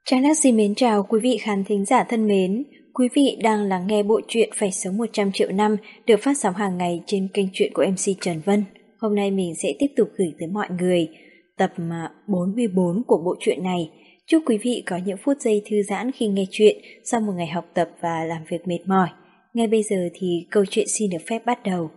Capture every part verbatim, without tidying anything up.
Trang Đắc xin mến chào quý vị khán thính giả thân mến. Quý vị đang lắng nghe bộ truyện Phải sống một trăm triệu năm được phát sóng hàng ngày trên kênh truyện của em xê Trần Vân. Hôm nay mình sẽ tiếp tục gửi tới mọi người tập bốn mươi bốn của bộ truyện này. Chúc quý vị có những phút giây thư giãn khi nghe chuyện sau một ngày học tập và làm việc mệt mỏi. Ngay bây giờ thì câu chuyện xin được phép bắt đầu.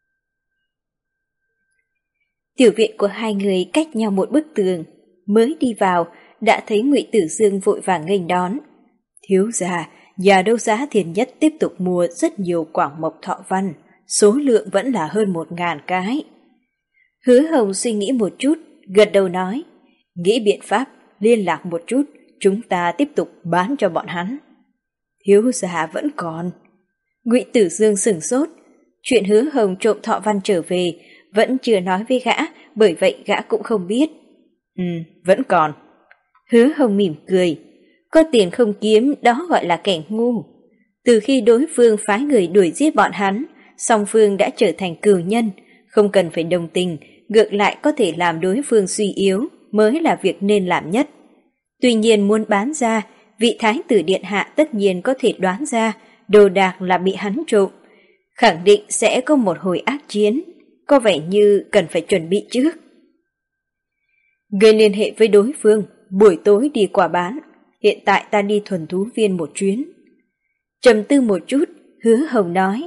Tiểu viện của hai người cách nhau một bức tường. Mới đi vào đã thấy Ngụy Tử Dương vội vàng nghênh đón. Thiếu gia, nhà đấu giá Thiên Nhất tiếp tục mua rất nhiều quảng mộc thọ văn, số lượng vẫn là hơn một ngàn cái. Hứa Hồng suy nghĩ một chút, gật đầu nói, nghĩ biện pháp, liên lạc một chút, chúng ta tiếp tục bán cho bọn hắn. Thiếu gia vẫn còn. Ngụy Tử Dương sửng sốt, chuyện Hứa Hồng trộm thọ văn trở về vẫn chưa nói với gã, bởi vậy gã cũng không biết. Ừ, vẫn còn. Hứa Hồng mỉm cười, có tiền không kiếm đó gọi là kẻ ngu. Từ khi đối phương phái người đuổi giết bọn hắn, song phương đã trở thành cừu nhân, không cần phải đồng tình, ngược lại có thể làm đối phương suy yếu mới là việc nên làm nhất. Tuy nhiên muốn bán ra, vị thái tử điện hạ tất nhiên có thể đoán ra đồ đạc là bị hắn trộm, khẳng định sẽ có một hồi ác chiến, có vẻ như cần phải chuẩn bị trước. Người liên hệ với đối phương, buổi tối đi qua bán, hiện tại ta đi thuần thú viên một chuyến. Trầm tư một chút, Hứa Hồng nói.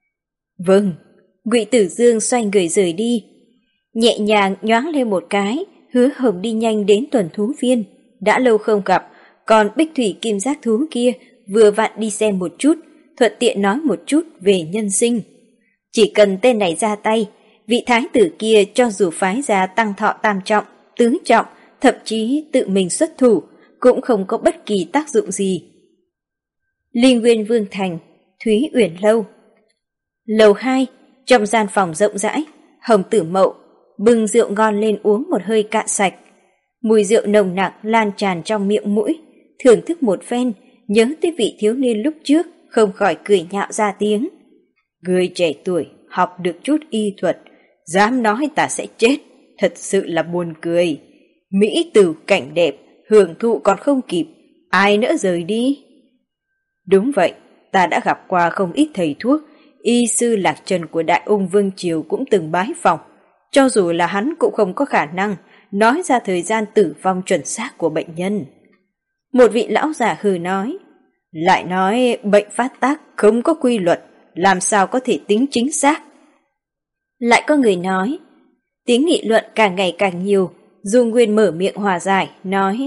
Vâng. Ngụy Tử Dương xoay người rời đi. Nhẹ nhàng nhoáng lên một cái, Hứa Hồng đi nhanh đến thuần thú viên. Đã lâu không gặp, còn bích thủy kim giác thú kia vừa vặn đi xem một chút, thuận tiện nói một chút về nhân sinh. Chỉ cần tên này ra tay, vị thái tử kia cho dù phái ra tăng thọ tam trọng, tứ trọng, thậm chí tự mình xuất thủ, cũng không có bất kỳ tác dụng gì. Linh Nguyên Vương Thành, Thúy Uyển Lâu. Lầu hai, trong gian phòng rộng rãi, Hồng Tử Mậu bưng rượu ngon lên uống một hơi cạn sạch. Mùi rượu nồng nặc lan tràn trong miệng mũi, thưởng thức một phen, nhớ tới vị thiếu niên lúc trước, không khỏi cười nhạo ra tiếng. Người trẻ tuổi, học được chút y thuật, dám nói ta sẽ chết, thật sự là buồn cười. Mỹ tử cảnh đẹp, hưởng thụ còn không kịp, ai nữa rời đi. Đúng vậy, ta đã gặp qua không ít thầy thuốc, y sư Lạc Trần của Đại Ung Vương Triều cũng từng bái phỏng, cho dù là hắn cũng không có khả năng nói ra thời gian tử vong chuẩn xác của bệnh nhân. Một vị lão già hừ nói, lại nói bệnh phát tác không có quy luật, làm sao có thể tính chính xác. Lại có người nói, tiếng nghị luận càng ngày càng nhiều, Du Nguyên mở miệng hòa giải, nói,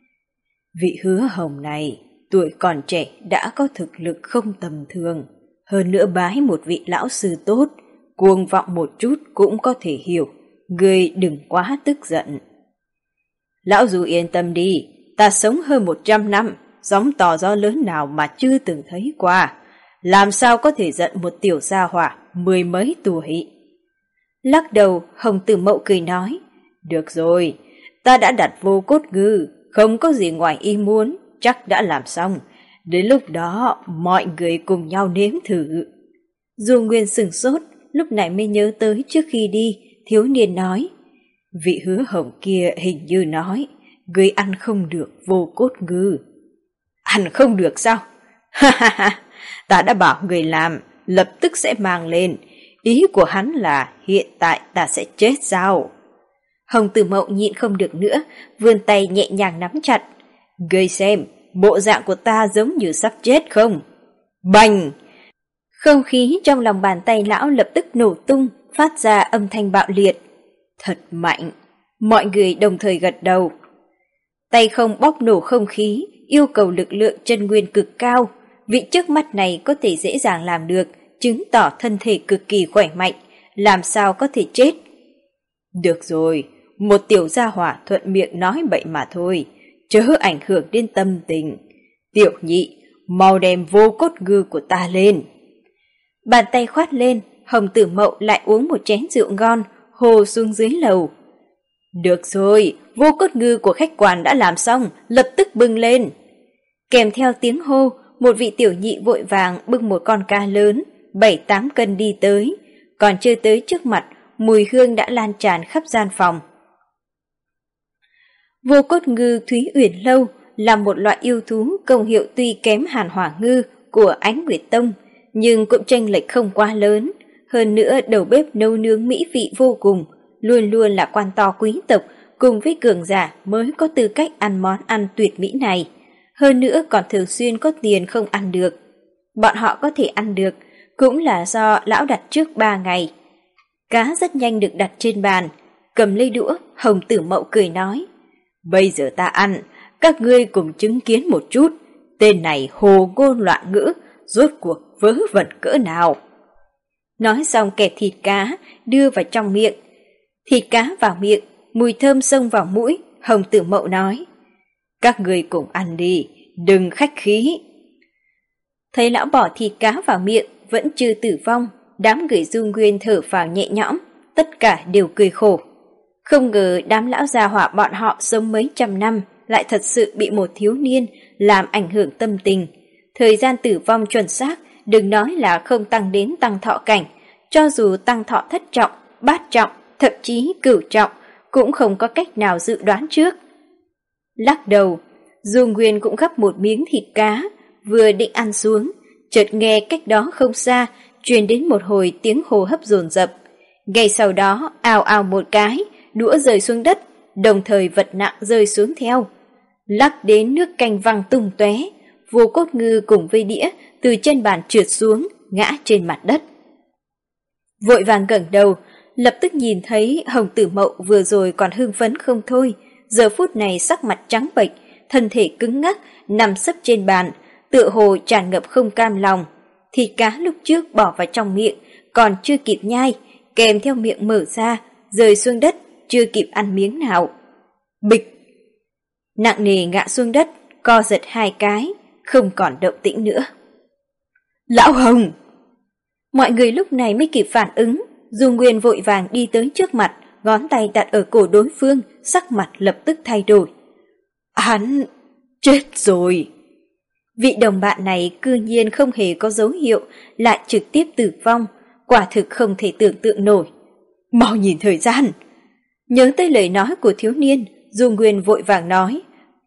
vị Hứa Hồng này, tuổi còn trẻ đã có thực lực không tầm thường, hơn nữa bái một vị lão sư tốt, cuồng vọng một chút cũng có thể hiểu, người đừng quá tức giận. Lão Du yên tâm đi, ta sống hơn một trăm năm, sóng to gió lớn nào mà chưa từng thấy qua, làm sao có thể giận một tiểu gia hỏa mười mấy tuổi. Lắc đầu, Hồng Tử Mậu cười nói, được rồi, ta đã đặt vô cốt ngư, không có gì ngoài ý muốn, chắc đã làm xong. Đến lúc đó, mọi người cùng nhau nếm thử. Du Nguyên sửng sốt, lúc này mới nhớ tới trước khi đi, thiếu niên nói. Vị Hứa Hồng kia hình như nói, người ăn không được vô cốt ngư. Ăn không được sao? Ha ha ha, ta đã bảo người làm, lập tức sẽ mang lên. Ý của hắn là hiện tại ta sẽ chết sao? Hồng Tử Mậu nhịn không được nữa, vươn tay nhẹ nhàng nắm chặt. Ngươi xem, bộ dạng của ta giống như sắp chết không? Bành! Không khí trong lòng bàn tay lão lập tức nổ tung, phát ra âm thanh bạo liệt. Thật mạnh! Mọi người đồng thời gật đầu. Tay không bóp nổ không khí, yêu cầu lực lượng chân nguyên cực cao. Vị trước mắt này có thể dễ dàng làm được, chứng tỏ thân thể cực kỳ khỏe mạnh, làm sao có thể chết. Được rồi, một tiểu gia hỏa thuận miệng nói bậy mà thôi, chớ ảnh hưởng đến tâm tình. Tiểu nhị, mau đem vô cốt ngư của ta lên. Bàn tay khoát lên, Hồng Tử Mậu lại uống một chén rượu ngon, hồ xuống dưới lầu. Được rồi, vô cốt ngư của khách quan đã làm xong, lập tức bưng lên. Kèm theo tiếng hô, một vị tiểu nhị vội vàng bưng một con cá lớn, bảy tám cân đi tới, còn chưa tới trước mặt, mùi hương đã lan tràn khắp gian phòng. Vô cốt ngư Thúy Uyển Lâu là một loại yêu thú công hiệu tuy kém Hàn Hỏa Ngư của Ánh Nguyệt Tông, nhưng cũng chênh lệch không quá lớn. Hơn nữa đầu bếp nấu nướng mỹ vị vô cùng, luôn luôn là quan to quý tộc cùng với cường giả mới có tư cách ăn món ăn tuyệt mỹ này. Hơn nữa còn thường xuyên có tiền không ăn được. Bọn họ có thể ăn được cũng là do lão đặt trước ba ngày. Cá rất nhanh được đặt trên bàn. Cầm lấy đũa, Hồng Tử Mậu cười nói: "Bây giờ ta ăn, các ngươi cùng chứng kiến một chút, tên này hồ ngôn loạn ngữ, rốt cuộc vớ vẩn cỡ nào." Nói xong kẹp thịt cá đưa vào trong miệng. Thịt cá vào miệng, mùi thơm xông vào mũi, Hồng Tử Mậu nói: "Các ngươi cùng ăn đi, đừng khách khí." Thấy lão bỏ thịt cá vào miệng vẫn chưa tử vong, đám người Du Nguyên thở phào nhẹ nhõm, tất cả đều cười khổ. Không ngờ đám lão già hỏa bọn họ sống mấy trăm năm lại thật sự bị một thiếu niên làm ảnh hưởng tâm tình. Thời gian tử vong chuẩn xác, đừng nói là không tăng đến tăng thọ cảnh, cho dù tăng thọ thất trọng, bát trọng, thậm chí cửu trọng, cũng không có cách nào dự đoán trước. Lắc đầu, Du Nguyên cũng gắp một miếng thịt cá, vừa định ăn xuống, chợt nghe cách đó không xa truyền đến một hồi tiếng hô hấp dồn dập. Ngay sau đó, ào ào một cái, đũa rơi xuống đất, đồng thời vật nặng rơi xuống theo. Lắc đến nước canh văng tung tóe, Vô Cốt Ngư cùng với đĩa từ trên bàn trượt xuống, ngã trên mặt đất. Vội vàng ngẩng đầu, lập tức nhìn thấy Hồng Tử Mậu vừa rồi còn hưng phấn không thôi, giờ phút này sắc mặt trắng bệch, thân thể cứng ngắc, nằm sấp trên bàn, tựa hồ tràn ngập không cam lòng. Thịt cá lúc trước bỏ vào trong miệng, còn chưa kịp nhai, kèm theo miệng mở ra, rơi xuống đất, chưa kịp ăn miếng nào. Bịch! Nặng nề ngã xuống đất, co giật hai cái, không còn động tĩnh nữa. Lão Hồng! Mọi người lúc này mới kịp phản ứng, Du Nguyên vội vàng đi tới trước mặt, ngón tay đặt ở cổ đối phương, sắc mặt lập tức thay đổi. Hắn chết rồi! Vị đồng bạn này cư nhiên không hề có dấu hiệu, lại trực tiếp tử vong, quả thực không thể tưởng tượng nổi. Mau nhìn thời gian! Nhớ tới lời nói của thiếu niên, Du Nguyên vội vàng nói.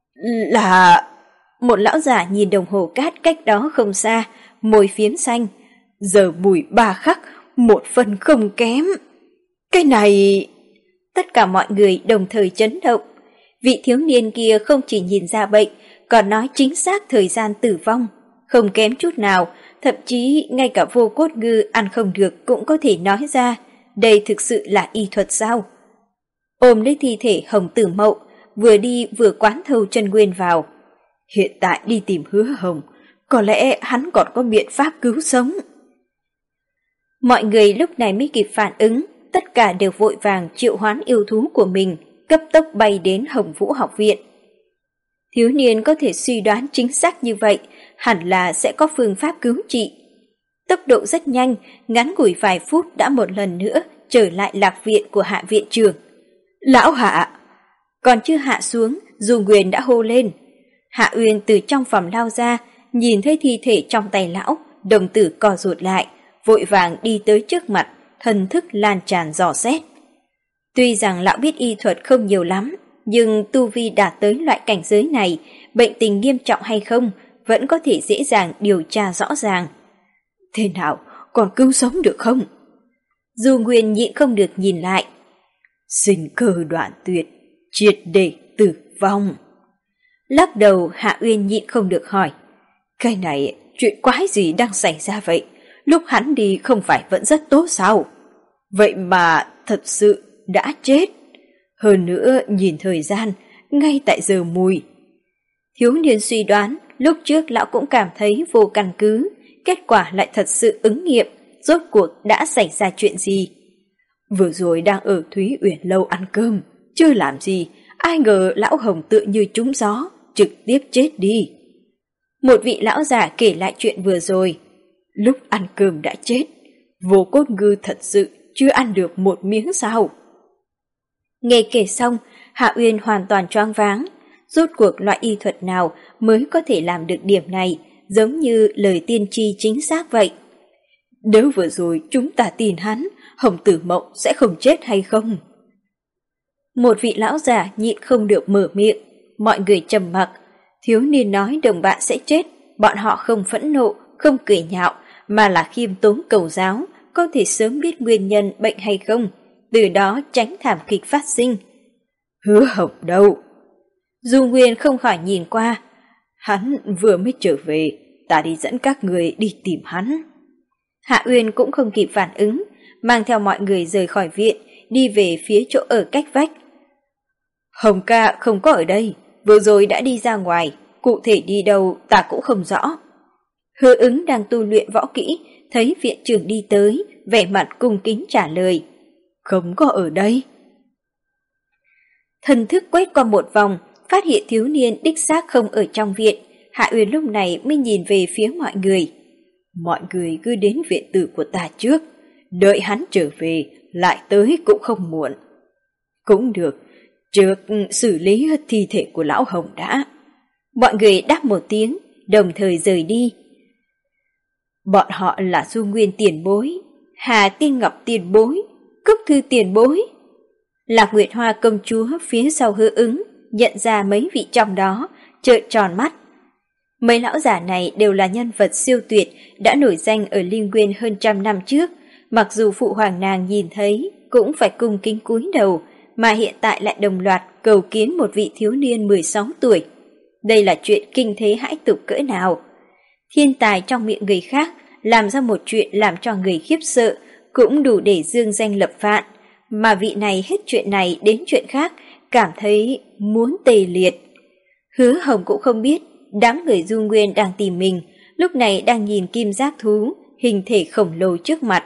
Là... Một lão giả nhìn đồng hồ cát cách đó không xa, môi phiếm xanh. Giờ mùi ba khắc, một phần không kém. Cái này... Tất cả mọi người đồng thời chấn động. Vị thiếu niên kia không chỉ nhìn ra bệnh, còn nói chính xác thời gian tử vong. Không kém chút nào, thậm chí ngay cả Vô Cốt Ngư ăn không được cũng có thể nói ra. Đây thực sự là y thuật sao? Ôm lấy thi thể Hồng Tử Mậu, vừa đi vừa quán thâu chân Nguyên vào. Hiện tại đi tìm Hứa Hồng, có lẽ hắn còn có biện pháp cứu sống. Mọi người lúc này mới kịp phản ứng, tất cả đều vội vàng triệu hoán yêu thú của mình, cấp tốc bay đến Hồng Vũ học viện. Thiếu niên có thể suy đoán chính xác như vậy, hẳn là sẽ có phương pháp cứu trị. Tốc độ rất nhanh, ngắn ngủi vài phút đã một lần nữa trở lại lạc viện của Hạ viện trưởng. Lão Hạ! Còn chưa hạ xuống, Du Nguyên đã hô lên. Hạ Uyên từ trong phòng lao ra, nhìn thấy thi thể trong tay lão, đồng tử co rụt lại, vội vàng đi tới trước mặt, thần thức lan tràn dò xét. Tuy rằng lão biết y thuật không nhiều lắm, nhưng tu vi đạt tới loại cảnh giới này, bệnh tình nghiêm trọng hay không, vẫn có thể dễ dàng điều tra rõ ràng. Thế nào, còn cứu sống được không? Du Nguyên nhịn không được nhìn lại. Sinh cơ đoạn tuyệt, triệt để tử vong. Lắc đầu, Hạ Uyên nhịn không được hỏi. Cái này, chuyện quái gì đang xảy ra vậy? Lúc hắn đi không phải vẫn rất tốt sao? Vậy mà thật sự đã chết. Hơn nữa nhìn thời gian, ngay tại giờ mùi. Thiếu niên suy đoán, lúc trước lão cũng cảm thấy vô căn cứ, kết quả lại thật sự ứng nghiệm, rốt cuộc đã xảy ra chuyện gì. Vừa rồi đang ở Thúy Uyển Lâu ăn cơm, chưa làm gì, ai ngờ lão Hồng tựa như trúng gió, trực tiếp chết đi. Một vị lão già kể lại chuyện vừa rồi. Lúc ăn cơm đã chết, Vô Cốt Ngư thật sự chưa ăn được một miếng sao? Nghe kể xong, Hạ Uyên hoàn toàn choáng váng. Rốt cuộc loại y thuật nào mới có thể làm được điểm này, giống như lời tiên tri chính xác vậy. Nếu vừa rồi chúng ta tin hắn, Hồng Tử Mộng sẽ không chết hay không? Một vị lão già nhịn không được mở miệng, mọi người trầm mặc. Thiếu niên nói đồng bạn sẽ chết, bọn họ không phẫn nộ, không cười nhạo, mà là khiêm tốn cầu giáo, có thể sớm biết nguyên nhân bệnh hay không, từ đó tránh thảm kịch phát sinh. Hứa Hồng đâu? Du Nguyên không khỏi nhìn qua. Hắn vừa mới trở về, ta đi dẫn các người đi tìm hắn. Hạ Uyên cũng không kịp phản ứng, mang theo mọi người rời khỏi viện, đi về phía chỗ ở cách vách. Hồng ca không có ở đây, vừa rồi đã đi ra ngoài, cụ thể đi đâu ta cũng không rõ. Hứa Ứng đang tu luyện võ kỹ, thấy viện trưởng đi tới, vẻ mặt cung kính trả lời. Không có ở đây. Thần thức quét qua một vòng, phát hiện thiếu niên đích xác không ở trong viện. Hạ Uyên lúc này mới nhìn về phía mọi người. Mọi người cứ đến viện tử của ta trước, đợi hắn trở về, lại tới cũng không muộn. Cũng được, trước xử lý thi thể của lão Hồng đã. Mọi người đáp một tiếng, đồng thời rời đi. Bọn họ là Du Nguyên tiền bối, Hà Tiên Ngọc tiền bối, Cúc Thư tiền bối. Lạc Nguyệt Hoa công chúa phía sau Hứa Ứng, nhận ra mấy vị trong đó, trợn tròn mắt. Mấy lão giả này đều là nhân vật siêu tuyệt, đã nổi danh ở Linh Nguyên hơn trăm năm trước, mặc dù phụ hoàng nàng nhìn thấy cũng phải cung kính cúi đầu, mà hiện tại lại đồng loạt cầu kiến một vị thiếu niên mười sáu tuổi. Đây là chuyện kinh thế hãi tục cỡ nào. Thiên tài trong miệng người khác làm ra một chuyện làm cho người khiếp sợ, cũng đủ để dương danh lập vạn, mà vị này hết chuyện này đến chuyện khác, cảm thấy muốn tê liệt. Hứa Hồng cũng không biết đám người Du Nguyên đang tìm mình, lúc này đang nhìn kim giác thú, hình thể khổng lồ trước mặt.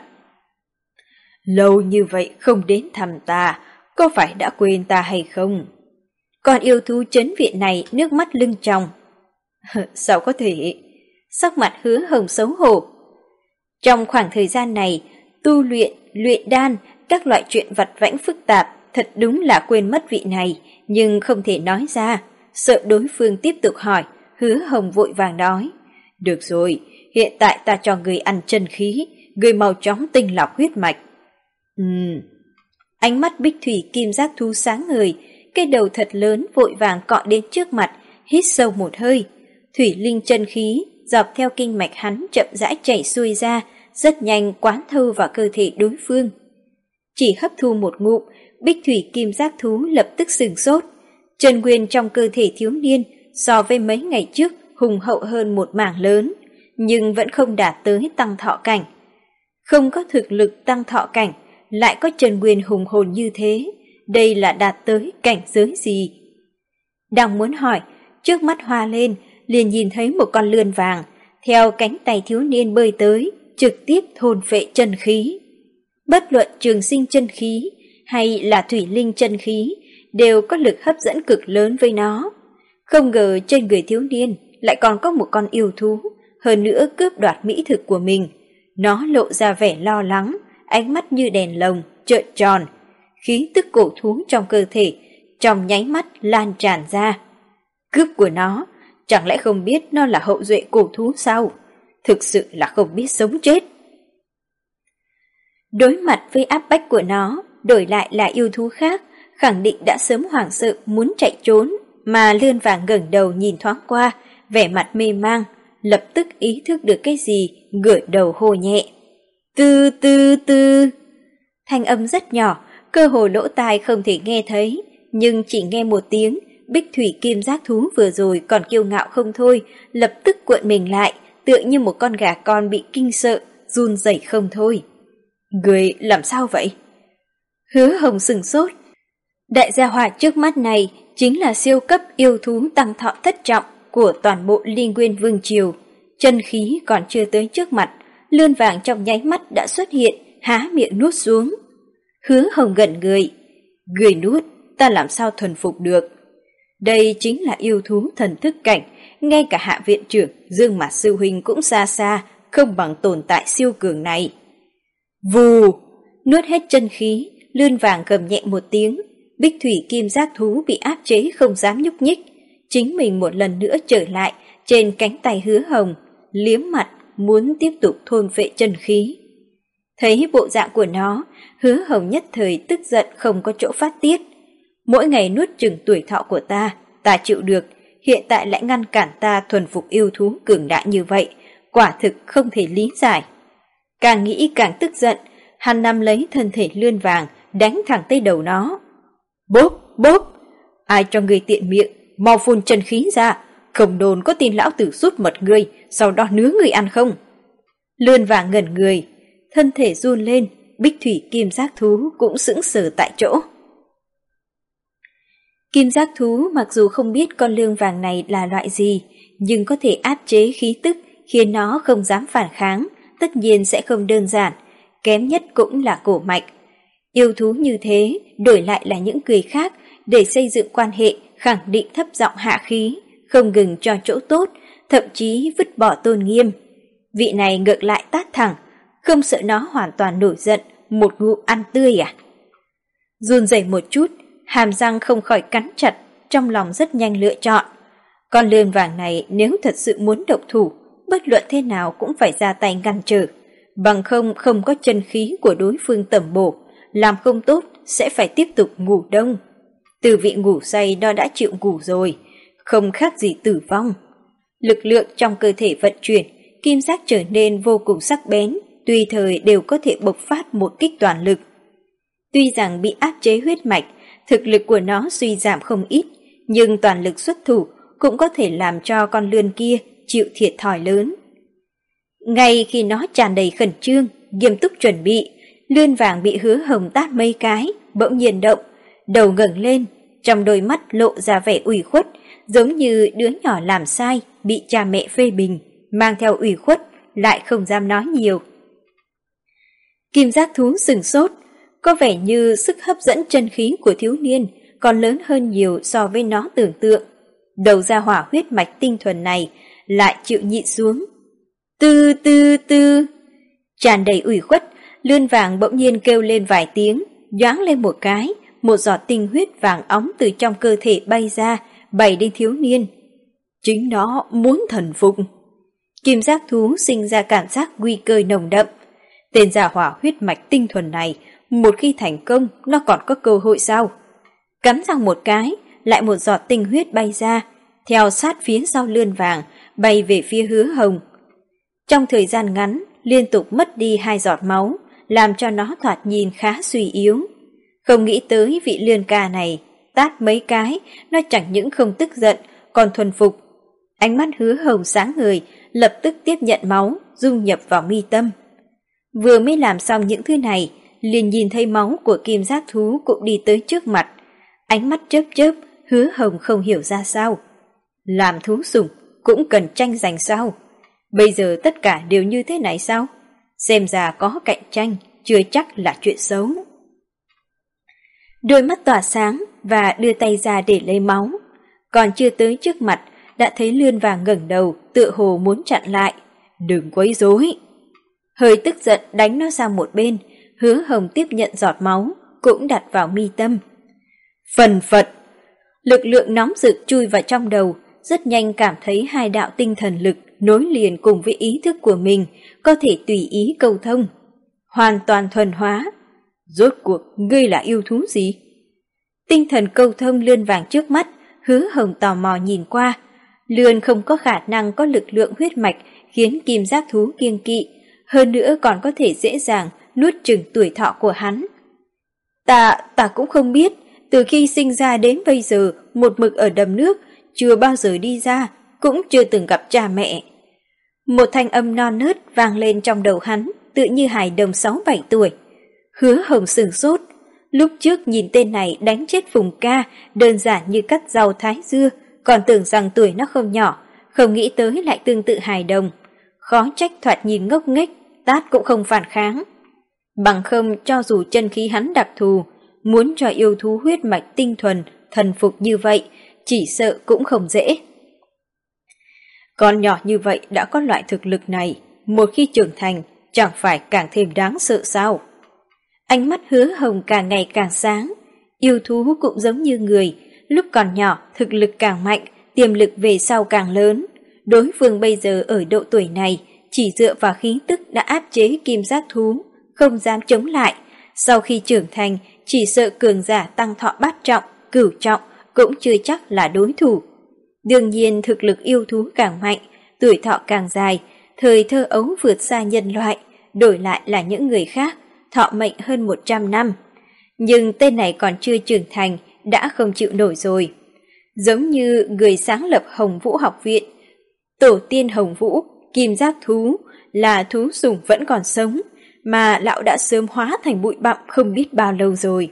Lâu như vậy không đến thăm ta, có phải đã quên ta hay không? Còn yêu thú trấn viện này nước mắt lưng tròng. Sao có thể? Sắc mặt Hứa Hồng xấu hổ. Trong khoảng thời gian này, tu luyện, luyện đan, các loại chuyện vặt vãnh phức tạp, thật đúng là quên mất vị này, nhưng không thể nói ra, sợ đối phương tiếp tục hỏi. Hứa Hồng vội vàng nói, được rồi, hiện tại ta cho người ăn chân khí, người mau chóng tinh lọc huyết mạch. Ừm. Ánh mắt Bích Thủy kim giác thú sáng ngời, cái đầu thật lớn vội vàng cọ đến trước mặt, hít sâu một hơi. Thủy linh chân khí dọc theo kinh mạch hắn chậm rãi chảy xuôi ra, rất nhanh quán thâu vào cơ thể đối phương. Chỉ hấp thu một ngụm, Bích Thủy kim giác thú lập tức sừng sốt. Chân nguyên trong cơ thể thiếu niên so với mấy ngày trước hùng hậu hơn một mảng lớn, nhưng vẫn không đạt tới tăng thọ cảnh. Không có thực lực tăng thọ cảnh, lại có chân nguyên hùng hồn như thế, đây là đạt tới cảnh giới gì? Đang muốn hỏi, trước mắt hoa lên, liền nhìn thấy một con lươn vàng, theo cánh tay thiếu niên bơi tới, trực tiếp thôn phệ chân khí. Bất luận trường sinh chân khí hay là thủy linh chân khí, đều có lực hấp dẫn cực lớn với nó. Không ngờ trên người thiếu niên lại còn có một con yêu thú, hơn nữa cướp đoạt mỹ thực của mình. Nó lộ ra vẻ lo lắng, ánh mắt như đèn lồng, trợn tròn. Khí tức cổ thú trong cơ thể, trong nháy mắt lan tràn ra. Cướp của nó, chẳng lẽ không biết nó là hậu duệ cổ thú sao? Thực sự là không biết sống chết. Đối mặt với áp bách của nó, đổi lại là yêu thú khác, khẳng định đã sớm hoảng sợ muốn chạy trốn, mà lươn vàng ngẩng đầu nhìn thoáng qua, vẻ mặt mê mang, lập tức ý thức được cái gì, ngửa đầu hô nhẹ. Tư tư tư. Thanh âm rất nhỏ, cơ hồ lỗ tai không thể nghe thấy, nhưng chỉ nghe một tiếng, Bích Thủy kim giác thú vừa rồi còn kiêu ngạo không thôi, lập tức cuộn mình lại, tựa như một con gà con bị kinh sợ, run rẩy không thôi. Người làm sao vậy? Hứa Hồng sừng sốt. Đại gia hỏa trước mắt này chính là siêu cấp yêu thú tăng thọ thất trọng của toàn bộ Linh Nguyên Vương Triều. Chân khí còn chưa tới trước mặt, lươn vàng trong nháy mắt đã xuất hiện, há miệng nuốt xuống. Hứa Hồng gần người. Người nuốt, ta làm sao thuần phục được? Đây chính là yêu thú thần thức cảnh, ngay cả hạ viện trưởng Dương Mạt sư huynh cũng xa xa, không bằng tồn tại siêu cường này. Vù! Nuốt hết chân khí, lươn vàng gầm nhẹ một tiếng, Bích Thủy kim giác thú bị áp chế không dám nhúc nhích, chính mình một lần nữa trở lại trên cánh tay Hứa Hồng, liếm mặt muốn tiếp tục thôn phệ chân khí. Thấy bộ dạng của nó, Hứa Hồng nhất thời tức giận không có chỗ phát tiết. Mỗi ngày nuốt chừng tuổi thọ của ta, ta chịu được, hiện tại lại ngăn cản ta thuần phục yêu thú cường đại như vậy, quả thực không thể lý giải. Càng nghĩ càng tức giận, hắn nắm lấy thân thể lươn vàng, đánh thẳng tới đầu nó. Bốp, bốp, ai cho ngươi tiện miệng, mau phun chân khí ra, không đồn có tin lão tử rút mật ngươi, sau đó nướng ngươi ăn không? Lươn vàng ngẩn người, thân thể run lên, bích thủy kim giác thú cũng sững sờ tại chỗ. Kim giác thú mặc dù không biết con lương vàng này là loại gì, nhưng có thể áp chế khí tức khiến nó không dám phản kháng, tất nhiên sẽ không đơn giản, kém nhất cũng là cổ mạch. Yêu thú như thế, đổi lại là những người khác, để xây dựng quan hệ khẳng định thấp giọng hạ khí, không ngừng cho chỗ tốt, thậm chí vứt bỏ tôn nghiêm. Vị này ngược lại tát thẳng, không sợ nó hoàn toàn nổi giận, một ngụm ăn tươi à? Run rẩy một chút, hàm răng không khỏi cắn chặt, trong lòng rất nhanh lựa chọn. Con lươn vàng này nếu thật sự muốn động thủ, bất luận thế nào cũng phải ra tay ngăn trở, bằng không không có chân khí của đối phương tẩm bổ, làm không tốt sẽ phải tiếp tục ngủ đông. Từ vị ngủ say nó đã chịu ngủ rồi, không khác gì tử vong. Lực lượng trong cơ thể vận chuyển, kim giác trở nên vô cùng sắc bén, tùy thời đều có thể bộc phát một kích toàn lực. Tuy rằng bị áp chế huyết mạch, thực lực của nó suy giảm không ít, nhưng toàn lực xuất thủ cũng có thể làm cho con lươn kia chịu thiệt thòi lớn. Ngay khi nó tràn đầy khẩn trương, nghiêm túc chuẩn bị, lươn vàng bị Hứa Hồng tát mấy cái, bỗng nhiên động, đầu ngẩng lên, trong đôi mắt lộ ra vẻ ủy khuất, giống như đứa nhỏ làm sai, bị cha mẹ phê bình, mang theo ủy khuất, lại không dám nói nhiều. Kim giác thú sừng sốt, có vẻ như sức hấp dẫn chân khí của thiếu niên còn lớn hơn nhiều so với nó tưởng tượng. Đầu ra hỏa huyết mạch tinh thuần này lại chịu nhịn xuống. Tư tư tư, tràn đầy ủy khuất, lươn vàng bỗng nhiên kêu lên vài tiếng, nhoáng lên một cái, một giọt tinh huyết vàng óng từ trong cơ thể bay ra, bay đến thiếu niên. Chính nó muốn thần phục. Kim giác thú sinh ra cảm giác nguy cơ nồng đậm. Tên giả hỏa huyết mạch tinh thuần này, một khi thành công, nó còn có cơ hội sao? Cắn răng một cái, lại một giọt tinh huyết bay ra, theo sát phía sau lươn vàng, bay về phía Hứa Hồng. Trong thời gian ngắn, liên tục mất đi hai giọt máu, làm cho nó thoạt nhìn khá suy yếu. Không nghĩ tới vị lươn ca này, tát mấy cái, nó chẳng những không tức giận, còn thuần phục. Ánh mắt Hứa Hồng sáng ngời, lập tức tiếp nhận máu, dung nhập vào mi tâm. Vừa mới làm xong những thứ này, liền nhìn thấy máu của kim giác thú cũng đi tới trước mặt. Ánh mắt chớp chớp, Hứa Hồng không hiểu ra sao. Làm thú sủng cũng cần tranh giành sao? Bây giờ tất cả đều như thế này sao? Xem ra có cạnh tranh, chưa chắc là chuyện xấu. Đôi mắt tỏa sáng và đưa tay ra để lấy máu. Còn chưa tới trước mặt, đã thấy lươn vàng ngẩng đầu, tựa hồ muốn chặn lại. Đừng quấy rối. Hơi tức giận đánh nó sang một bên, Hứa Hồng tiếp nhận giọt máu, cũng đặt vào mi tâm. Phần phật, lực lượng nóng rực chui vào trong đầu, rất nhanh cảm thấy hai đạo tinh thần lực nối liền cùng với ý thức của mình, có thể tùy ý câu thông. Hoàn toàn thuần hóa. Rốt cuộc, ngươi là yêu thú gì? Tinh thần câu thông lươn vàng trước mắt, Hứa Hồng tò mò nhìn qua. Lươn không có khả năng có lực lượng huyết mạch khiến kim giác thú kiêng kỵ, hơn nữa còn có thể dễ dàng nuốt chửng tuổi thọ của hắn. Ta, ta cũng không biết, từ khi sinh ra đến bây giờ, một mực ở đầm nước, chưa bao giờ đi ra, cũng chưa từng gặp cha mẹ. Một thanh âm non nớt vang lên trong đầu hắn, tự như hài đồng sáu bảy tuổi. Hứa Hồng sửng sốt, lúc trước nhìn tên này đánh chết Phùng ca, đơn giản như cắt rau thái dưa, còn tưởng rằng tuổi nó không nhỏ, không nghĩ tới lại tương tự hài đồng. Khó trách thoạt nhìn ngốc nghếch, tát cũng không phản kháng. Bằng không cho dù chân khí hắn đặc thù, muốn cho yêu thú huyết mạch tinh thuần, thần phục như vậy, chỉ sợ cũng không dễ. Con nhỏ như vậy đã có loại thực lực này, một khi trưởng thành, chẳng phải càng thêm đáng sợ sao? Ánh mắt Hứa Hồng càng ngày càng sáng, yêu thú cũng giống như người, lúc còn nhỏ thực lực càng mạnh, tiềm lực về sau càng lớn. Đối phương bây giờ ở độ tuổi này, chỉ dựa vào khí tức đã áp chế kim giác thú, không dám chống lại. Sau khi trưởng thành, chỉ sợ cường giả tăng thọ bát trọng, cửu trọng cũng chưa chắc là đối thủ. Đương nhiên thực lực yêu thú càng mạnh, tuổi thọ càng dài, thời thơ ấu vượt xa nhân loại, đổi lại là những người khác, thọ mệnh hơn một trăm năm. Nhưng tên này còn chưa trưởng thành, đã không chịu nổi rồi. Giống như người sáng lập Hồng Vũ học viện, tổ tiên Hồng Vũ, kim giác thú, là thú sủng vẫn còn sống, mà lão đã sớm hóa thành bụi bặm không biết bao lâu rồi.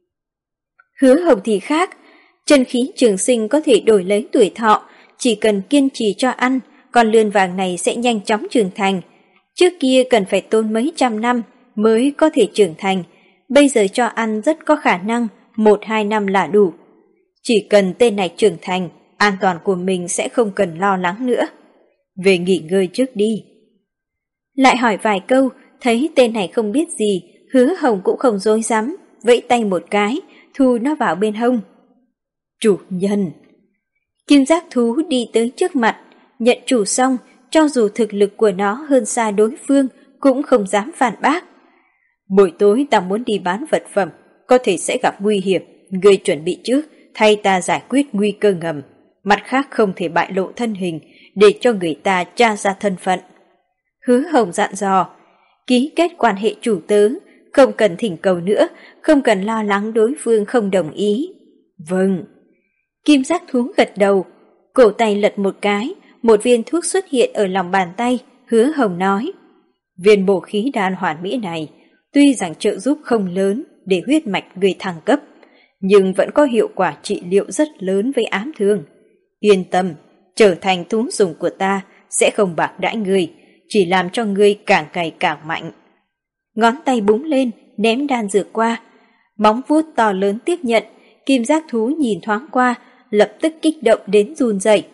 Hứa Hồng thì khác, chân khí trường sinh có thể đổi lấy tuổi thọ, chỉ cần kiên trì cho ăn, con lươn vàng này sẽ nhanh chóng trưởng thành. Trước kia cần phải tốn mấy trăm năm mới có thể trưởng thành, bây giờ cho ăn rất có khả năng một hai năm là đủ. Chỉ cần tên này trưởng thành, an toàn của mình sẽ không cần lo lắng nữa. Về nghỉ ngơi trước đi. Lại hỏi vài câu, thấy tên này không biết gì, Hứa Hồng cũng không dối dám, vẫy tay một cái, thu nó vào bên hông. Chủ nhân! Kim giác thú đi tới trước mặt, nhận chủ xong, cho dù thực lực của nó hơn xa đối phương, cũng không dám phản bác. Buổi tối ta muốn đi bán vật phẩm, có thể sẽ gặp nguy hiểm, ngươi chuẩn bị trước, thay ta giải quyết nguy cơ ngầm. Mặt khác không thể bại lộ thân hình, để cho người ta tra ra thân phận. Hứa Hồng dặn dò, ký kết quan hệ chủ tớ, không cần thỉnh cầu nữa, không cần lo lắng đối phương không đồng ý. Vâng. Kim giác thú gật đầu, cổ tay lật một cái, một viên thuốc xuất hiện ở lòng bàn tay, Hứa Hồng nói. Viên bổ khí đan hoàn mỹ này, tuy rằng trợ giúp không lớn để huyết mạch người thăng cấp, nhưng vẫn có hiệu quả trị liệu rất lớn với ám thương. Yên tâm, trở thành thú sủng của ta sẽ không bạc đãi ngươi, chỉ làm cho ngươi càng ngày càng mạnh. Ngón tay búng lên, ném đan dược qua. Móng vuốt to lớn tiếp nhận, kim giác thú nhìn thoáng qua, lập tức kích động đến run rẩy.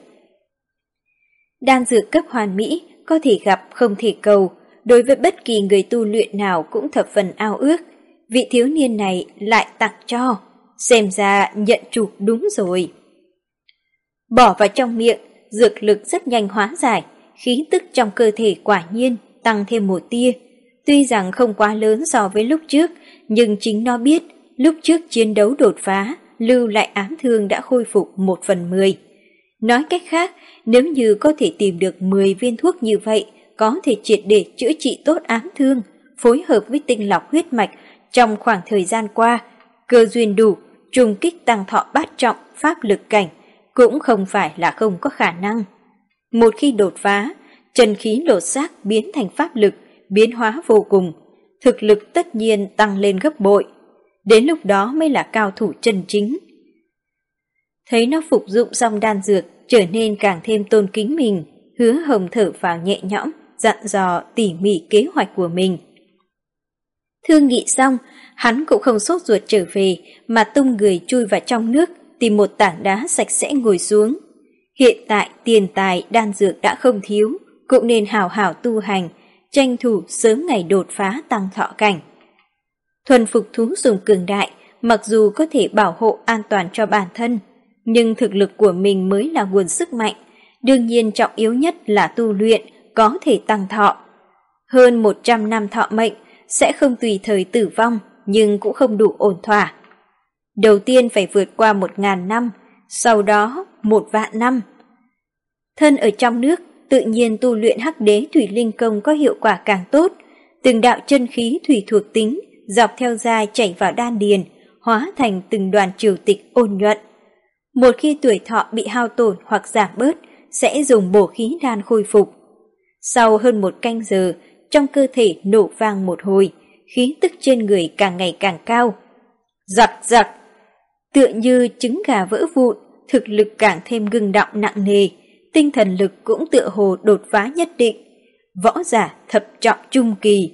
Đan dược cấp hoàn mỹ, có thể gặp không thể cầu, đối với bất kỳ người tu luyện nào cũng thập phần ao ước. Vị thiếu niên này lại tặng cho, xem ra nhận chủ đúng rồi. Bỏ vào trong miệng, dược lực rất nhanh hóa giải, khí tức trong cơ thể quả nhiên tăng thêm một tia. Tuy rằng không quá lớn so với lúc trước, nhưng chính nó biết lúc trước chiến đấu đột phá, lưu lại ám thương đã khôi phục một phần mười. Nói cách khác, nếu như có thể tìm được mười viên thuốc như vậy, có thể triệt để chữa trị tốt ám thương, phối hợp với tinh lọc huyết mạch trong khoảng thời gian qua, cơ duyên đủ, trùng kích tăng thọ bát trọng pháp lực cảnh, cũng không phải là không có khả năng. Một khi đột phá, chân khí lột xác biến thành pháp lực, biến hóa vô cùng, thực lực tất nhiên tăng lên gấp bội. Đến lúc đó mới là cao thủ chân chính. Thấy nó phục dụng xong đan dược, trở nên càng thêm tôn kính mình, Hứa Hồng thở phào nhẹ nhõm, dặn dò tỉ mỉ kế hoạch của mình. Thương nghị xong, hắn cũng không sốt ruột trở về, mà tung người chui vào trong nước, tìm một tảng đá sạch sẽ ngồi xuống. Hiện tại tiền tài đan dược đã không thiếu, cũng nên hào hào tu hành, tranh thủ sớm ngày đột phá tăng thọ cảnh. Thuần phục thú sủng cường đại, mặc dù có thể bảo hộ an toàn cho bản thân, nhưng thực lực của mình mới là nguồn sức mạnh, đương nhiên trọng yếu nhất là tu luyện, có thể tăng thọ. Hơn một trăm năm thọ mệnh sẽ không tùy thời tử vong, nhưng cũng không đủ ổn thỏa. Đầu tiên phải vượt qua một ngàn năm, sau đó một vạn năm. Thân ở trong nước, tự nhiên tu luyện Hắc Đế Thủy Linh Công có hiệu quả càng tốt. Từng đạo chân khí thủy thuộc tính dọc theo da chảy vào đan điền, hóa thành từng đoàn triều tịch ôn nhuận. Một khi tuổi thọ bị hao tổn hoặc giảm bớt, sẽ dùng bổ khí đan khôi phục. Sau hơn một canh giờ, trong cơ thể nổ vang một hồi, khí tức trên người càng ngày càng cao. Giặc giặc! Tựa như trứng gà vỡ vụn, thực lực càng thêm ngưng đọng nặng nề, tinh thần lực cũng tựa hồ đột phá nhất định. Võ giả thập trọng trung kỳ.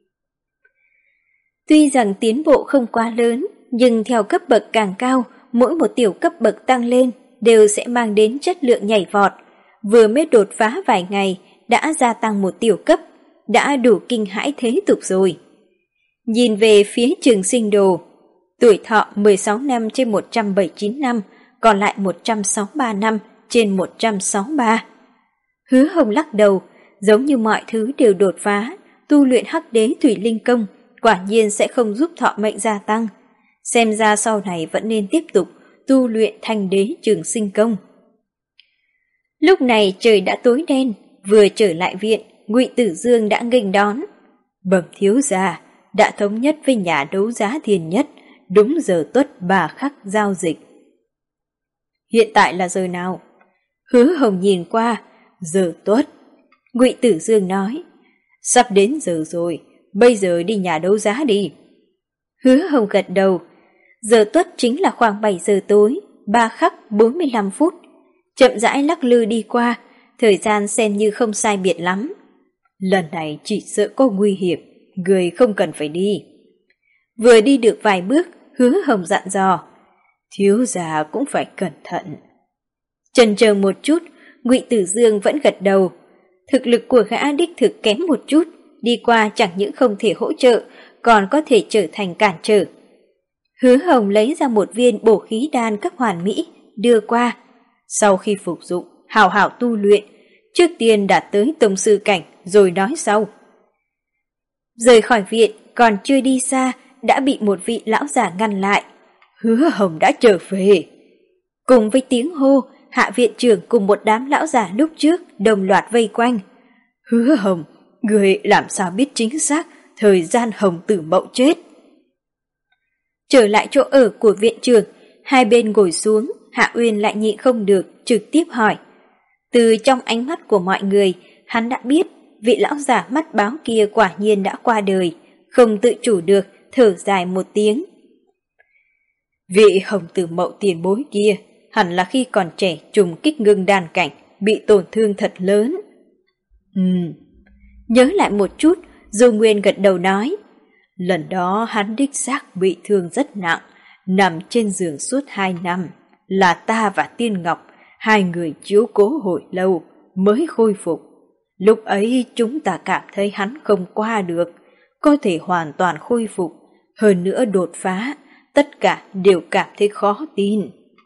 Tuy rằng tiến bộ không quá lớn, nhưng theo cấp bậc càng cao, mỗi một tiểu cấp bậc tăng lên đều sẽ mang đến chất lượng nhảy vọt. Vừa mới đột phá vài ngày, đã gia tăng một tiểu cấp, đã đủ kinh hãi thế tục rồi. Nhìn về phía Trường Sinh Đồ, tuổi thọ mười sáu năm trên một trăm bảy mươi chín năm, còn lại một trăm sáu mươi ba năm trên một trăm sáu mươi ba. Hứa Hồng lắc đầu, giống như mọi thứ đều đột phá, tu luyện Hắc Đế Thủy Linh Công quả nhiên sẽ không giúp thọ mệnh gia tăng. Xem ra sau này vẫn nên tiếp tục tu luyện Thanh Đế Trường Sinh Công. Lúc này trời đã tối đen, vừa trở lại viện, Ngụy Tử Dương đã nghênh đón. Bẩm thiếu gia, đã thống nhất với nhà đấu giá Thiên Nhất, đúng giờ tuất bà khắc giao dịch. Hiện tại là giờ nào? Hứa Hồng nhìn qua, giờ tuất. Ngụy Tử Dương nói, sắp đến giờ rồi, bây giờ đi nhà đấu giá đi. Hứa Hồng gật đầu, giờ tuất chính là khoảng bảy giờ tối, ba khắc bốn mươi lăm phút. Chậm rãi lắc lư đi qua, thời gian xem như không sai biệt lắm. Lần này chỉ sợ có nguy hiểm, người không cần phải đi. Vừa đi được vài bước, Hứa Hồng dặn dò, thiếu gia cũng phải cẩn thận. Chần chờ một chút, Ngụy Tử Dương vẫn gật đầu. Thực lực của gã đích thực kém một chút, đi qua chẳng những không thể hỗ trợ, còn có thể trở thành cản trở. Hứa Hồng lấy ra một viên bổ khí đan cấp hoàn mỹ, đưa qua. Sau khi phục dụng, hào hảo tu luyện, trước tiên đạt tới tông sư cảnh, rồi nói sau. Rời khỏi viện, còn chưa đi xa, đã bị một vị lão giả ngăn lại. Hứa Hồng đã trở về. Cùng với tiếng hô, hạ viện trưởng cùng một đám lão giả lúc trước đồng loạt vây quanh. Hứa Hồng, người làm sao biết chính xác thời gian Hồng Tử Mậu chết? Trở lại chỗ ở của viện trưởng, hai bên ngồi xuống, Hạ Uyên lại nhịn không được, trực tiếp hỏi. Từ trong ánh mắt của mọi người, hắn đã biết vị lão giả mắt báo kia quả nhiên đã qua đời, không tự chủ được, thở dài một tiếng. Vị Hồng Tử Mậu tiền bối kia, hẳn là khi còn trẻ trùng kích ngưng đan cảnh, bị tổn thương thật lớn. Ừm, nhớ lại một chút, Du Nguyên gật đầu nói. Lần đó hắn đích xác bị thương rất nặng, nằm trên giường suốt hai năm, là ta và Tiên Ngọc, hai người chiếu cố hồi lâu mới khôi phục. Lúc ấy chúng ta cảm thấy hắn không qua được, có thể hoàn toàn khôi phục, hơn nữa đột phá, tất cả đều cảm thấy khó tin.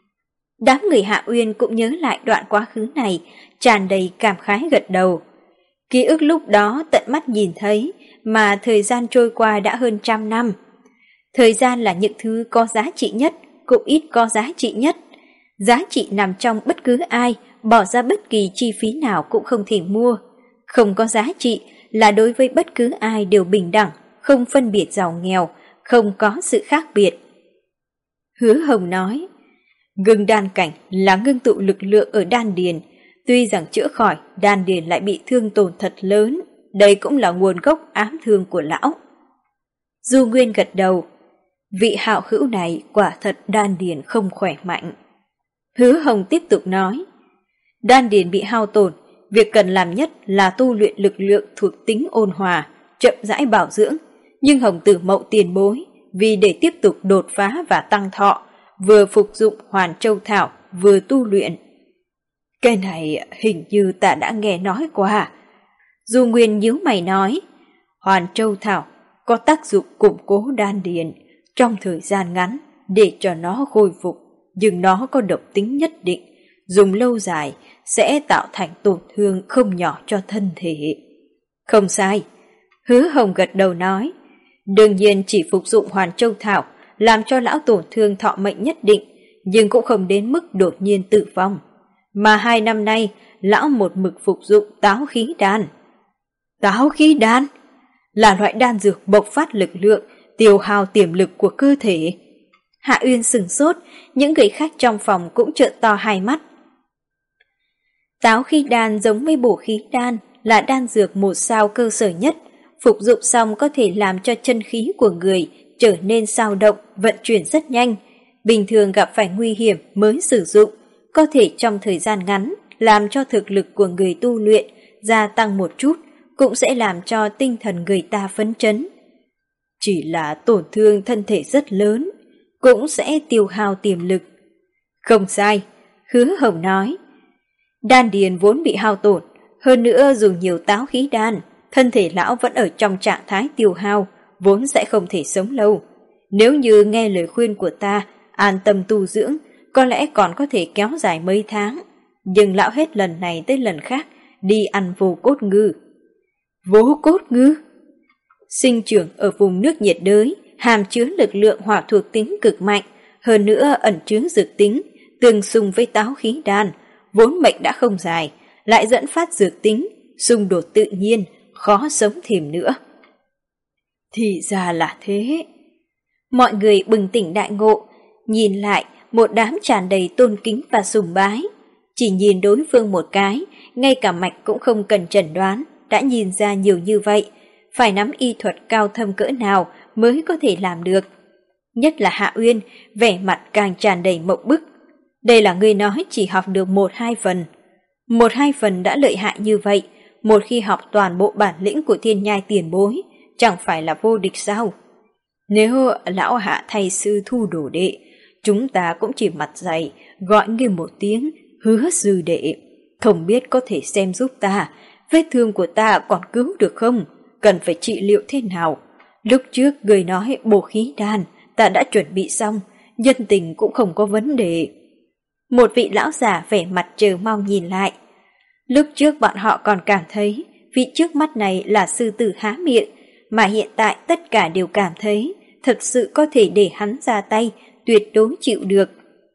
Đám người Hạ Uyên cũng nhớ lại đoạn quá khứ này, tràn đầy cảm khái gật đầu. Ký ức lúc đó tận mắt nhìn thấy, mà thời gian trôi qua đã hơn trăm năm. Thời gian là những thứ có giá trị nhất, cũng ít có giá trị nhất. Giá trị nằm trong bất cứ ai, bỏ ra bất kỳ chi phí nào cũng không thể mua. Không có giá trị là đối với bất cứ ai đều bình đẳng, không phân biệt giàu nghèo, không có sự khác biệt. Hứa Hồng nói, ngưng đan cảnh là ngưng tụ lực lượng ở đan điền, tuy rằng chữa khỏi, đan điền lại bị thương tổn thật lớn, đây cũng là nguồn gốc ám thương của lão. Du Nguyên gật đầu, vị hảo hữu này quả thật đan điền không khỏe mạnh. Hứa Hồng tiếp tục nói, đan điền bị hao tổn, việc cần làm nhất là tu luyện lực lượng thuộc tính ôn hòa, chậm rãi bảo dưỡng, nhưng Hồng Tử Mậu tiền bối, vì để tiếp tục đột phá và tăng thọ, vừa phục dụng Hoàn Châu Thảo, vừa tu luyện. Cái này hình như ta đã nghe nói qua. Du Nguyên nhíu mày nói, Hoàn Châu Thảo có tác dụng củng cố đan điền trong thời gian ngắn để cho nó khôi phục, nhưng nó có độc tính nhất định, dùng lâu dài sẽ tạo thành tổn thương không nhỏ cho thân thể. Không sai, Hứa Hồng gật đầu nói, đương nhiên chỉ phục dụng Hoàn Châu Thảo làm cho lão tổn thương thọ mệnh nhất định, nhưng cũng không đến mức đột nhiên tử vong. Mà hai năm nay, lão một mực phục dụng táo khí đan. Táo khí đan là loại đan dược bộc phát lực lượng, tiêu hao tiềm lực của cơ thể. Hạ Uyên sửng sốt, những người khác trong phòng cũng trợn to hai mắt. Táo khí đan giống với bổ khí đan, là đan dược một sao cơ sở nhất, phục dụng xong có thể làm cho chân khí của người trở nên sao động, vận chuyển rất nhanh. Bình thường gặp phải nguy hiểm mới sử dụng, có thể trong thời gian ngắn làm cho thực lực của người tu luyện gia tăng một chút, cũng sẽ làm cho tinh thần người ta phấn chấn. Chỉ là tổn thương thân thể rất lớn, cũng sẽ tiêu hao tiềm lực. Không sai, Hứa Hồng nói. Đan điền vốn bị hao tổn, hơn nữa dùng nhiều táo khí đan, thân thể lão vẫn ở trong trạng thái tiêu hao, vốn sẽ không thể sống lâu. Nếu như nghe lời khuyên của ta, an tâm tu dưỡng, có lẽ còn có thể kéo dài mấy tháng. Nhưng lão hết lần này tới lần khác, đi ăn vô cốt ngư. Vô cốt ngư? Sinh trưởng ở vùng nước nhiệt đới, hàm chứa lực lượng hỏa thuộc tính cực mạnh, hơn nữa ẩn chứa dược tính, tương xung với táo khí đan, vốn mệnh đã không dài, lại dẫn phát dược tính, xung đột tự nhiên, khó sống thêm nữa. Thì ra là thế. Mọi người bừng tỉnh đại ngộ, nhìn lại một đám tràn đầy tôn kính và sùng bái. Chỉ nhìn đối phương một cái, ngay cả mạch cũng không cần chẩn đoán, đã nhìn ra nhiều như vậy, phải nắm y thuật cao thâm cỡ nào mới có thể làm được. Nhất là Hạ Uyên, vẻ mặt càng tràn đầy mộng bức. Đây là người nói chỉ học được một hai phần. Một hai phần đã lợi hại như vậy, một khi học toàn bộ bản lĩnh của thiên nhai tiền bối, chẳng phải là vô địch sao? Nếu lão Hạ thay sư thu đồ đệ, chúng ta cũng chỉ mặt dày, gọi ngươi một tiếng, hứa sư đệ. Không biết có thể xem giúp ta, vết thương của ta còn cứu được không? Cần phải trị liệu thế nào? Lúc trước người nói bổ khí đan, ta đã chuẩn bị xong, nhân tình cũng không có vấn đề. Một vị lão già vẻ mặt chờ mong nhìn lại. Lúc trước bọn họ còn cảm thấy vị trước mắt này là sư tử há miệng, mà hiện tại tất cả đều cảm thấy thật sự có thể để hắn ra tay, tuyệt đối chịu được.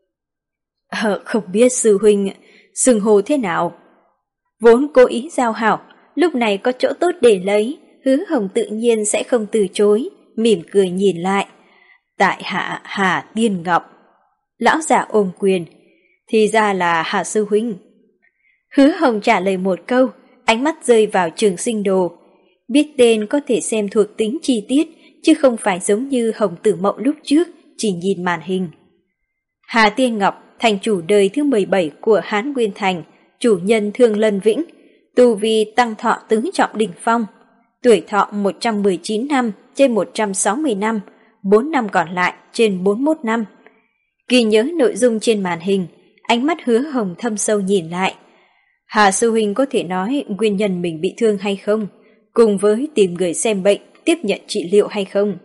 Ờ, không biết sư huynh xưng hô thế nào? Vốn cố ý giao hảo, lúc này có chỗ tốt để lấy, Hứa Hồng tự nhiên sẽ không từ chối, mỉm cười nhìn lại. Tại hạ Hà Tiên Ngọc. Lão già ôm quyền. Thì ra là Hà sư huynh. Hứa Hồng trả lời một câu, ánh mắt rơi vào Trường Sinh Đồ. Biết tên có thể xem thuộc tính chi tiết, chứ không phải giống như Hồng Tử Mộng lúc trước, chỉ nhìn màn hình. Hà Tiên Ngọc, thành chủ đời thứ mười bảy của Hán Nguyên Thành, chủ nhân Thương Lân Vĩnh, tu vi tăng thọ tứ trọng đỉnh phong, tuổi thọ một trăm mười chín năm trên một trăm sáu mươi năm, bốn năm còn lại trên bốn mươi mốt năm. Ghi nhớ nội dung trên màn hình, ánh mắt Hứa Hồng thâm sâu nhìn lại. Hà sư huynh có thể nói nguyên nhân mình bị thương hay không, cùng với tìm người xem bệnh, tiếp nhận trị liệu hay không?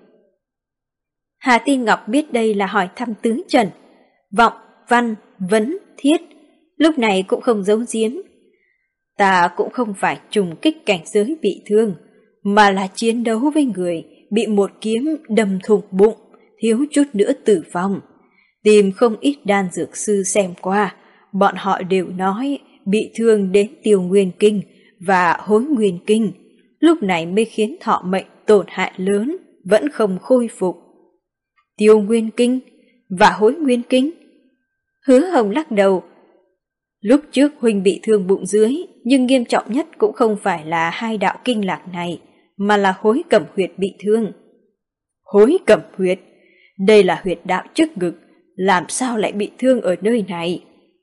Hà Tiên Ngọc biết đây là hỏi thăm tứ trần, vọng, văn, vấn, thiết, lúc này cũng không giấu giếm. Ta cũng không phải trùng kích cảnh giới bị thương, mà là chiến đấu với người bị một kiếm đâm thủng bụng, thiếu chút nữa tử vong. Tìm không ít đan dược sư xem qua, bọn họ đều nói bị thương đến tiêu nguyên kinh và hối nguyên kinh, lúc này mới khiến thọ mệnh tổn hại lớn, vẫn không khôi phục. Tiêu nguyên kinh và hối nguyên kinh? Hứa Hồng lắc đầu. Lúc trước huynh bị thương bụng dưới, nhưng nghiêm trọng nhất cũng không phải là hai đạo kinh lạc này, mà là hối cẩm huyệt bị thương. Hối cẩm huyệt? Đây là huyệt đạo trước ngực, làm sao lại bị thương ở nơi này?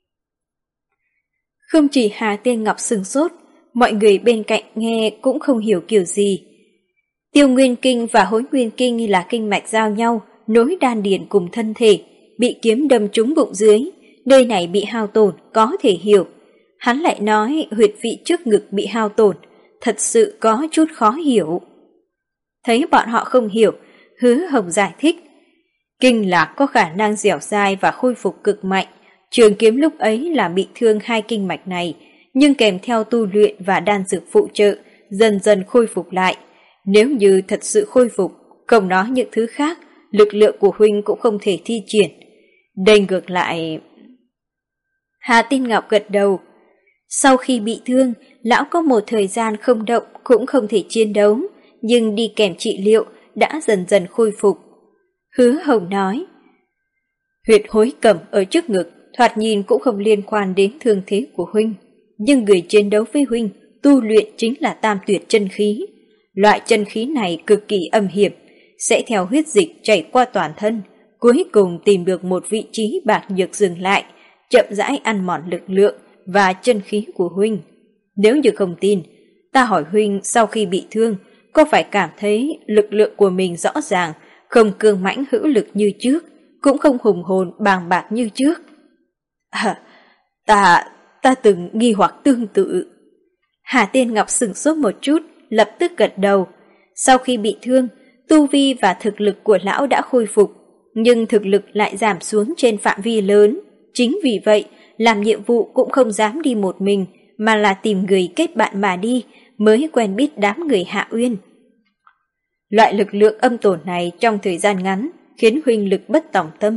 Không chỉ Hà Tiên Ngọc sửng sốt, mọi người bên cạnh nghe cũng không hiểu kiểu gì. Tiêu nguyên kinh và hối nguyên kinh là kinh mạch giao nhau, nối đan điền cùng thân thể, bị kiếm đâm trúng bụng dưới, nơi này bị hao tổn có thể hiểu. Hắn lại nói huyệt vị trước ngực bị hao tổn, thật sự có chút khó hiểu. Thấy bọn họ không hiểu, Hứa Hồng giải thích. Kinh lạc có khả năng dẻo dai và khôi phục cực mạnh. Trường kiếm lúc ấy là bị thương hai kinh mạch này, nhưng kèm theo tu luyện và đan dược phụ trợ, dần dần khôi phục lại. Nếu như thật sự khôi phục, không nói những thứ khác, lực lượng của huynh cũng không thể thi triển. Đây ngược lại... Hà Tiên Ngọc gật đầu. Sau khi bị thương, lão có một thời gian không động cũng không thể chiến đấu, nhưng đi kèm trị liệu đã dần dần khôi phục. Hứa Hồng nói, huyệt hối cẩm ở trước ngực thoạt nhìn cũng không liên quan đến thương thế của huynh, nhưng người chiến đấu với huynh tu luyện chính là tam tuyệt chân khí. Loại chân khí này cực kỳ âm hiểm, sẽ theo huyết dịch chảy qua toàn thân, cuối cùng tìm được một vị trí bạc nhược dừng lại, chậm rãi ăn mòn lực lượng và chân khí của huynh. Nếu như không tin, ta hỏi huynh sau khi bị thương, có phải cảm thấy lực lượng của mình rõ ràng, không cương mãnh hữu lực như trước, cũng không hùng hồn bàng bạc như trước? À, ta, ta từng nghi hoặc tương tự. Hà Tiên Ngọc sửng sốt một chút, lập tức gật đầu. Sau khi bị thương, tu vi và thực lực của lão đã khôi phục, nhưng thực lực lại giảm xuống trên phạm vi lớn. Chính vì vậy, làm nhiệm vụ cũng không dám đi một mình, mà là tìm người kết bạn mà đi, mới quen biết đám người Hạ Uyên. Loại lực lượng âm tổn này trong thời gian ngắn khiến huynh lực bất tòng tâm,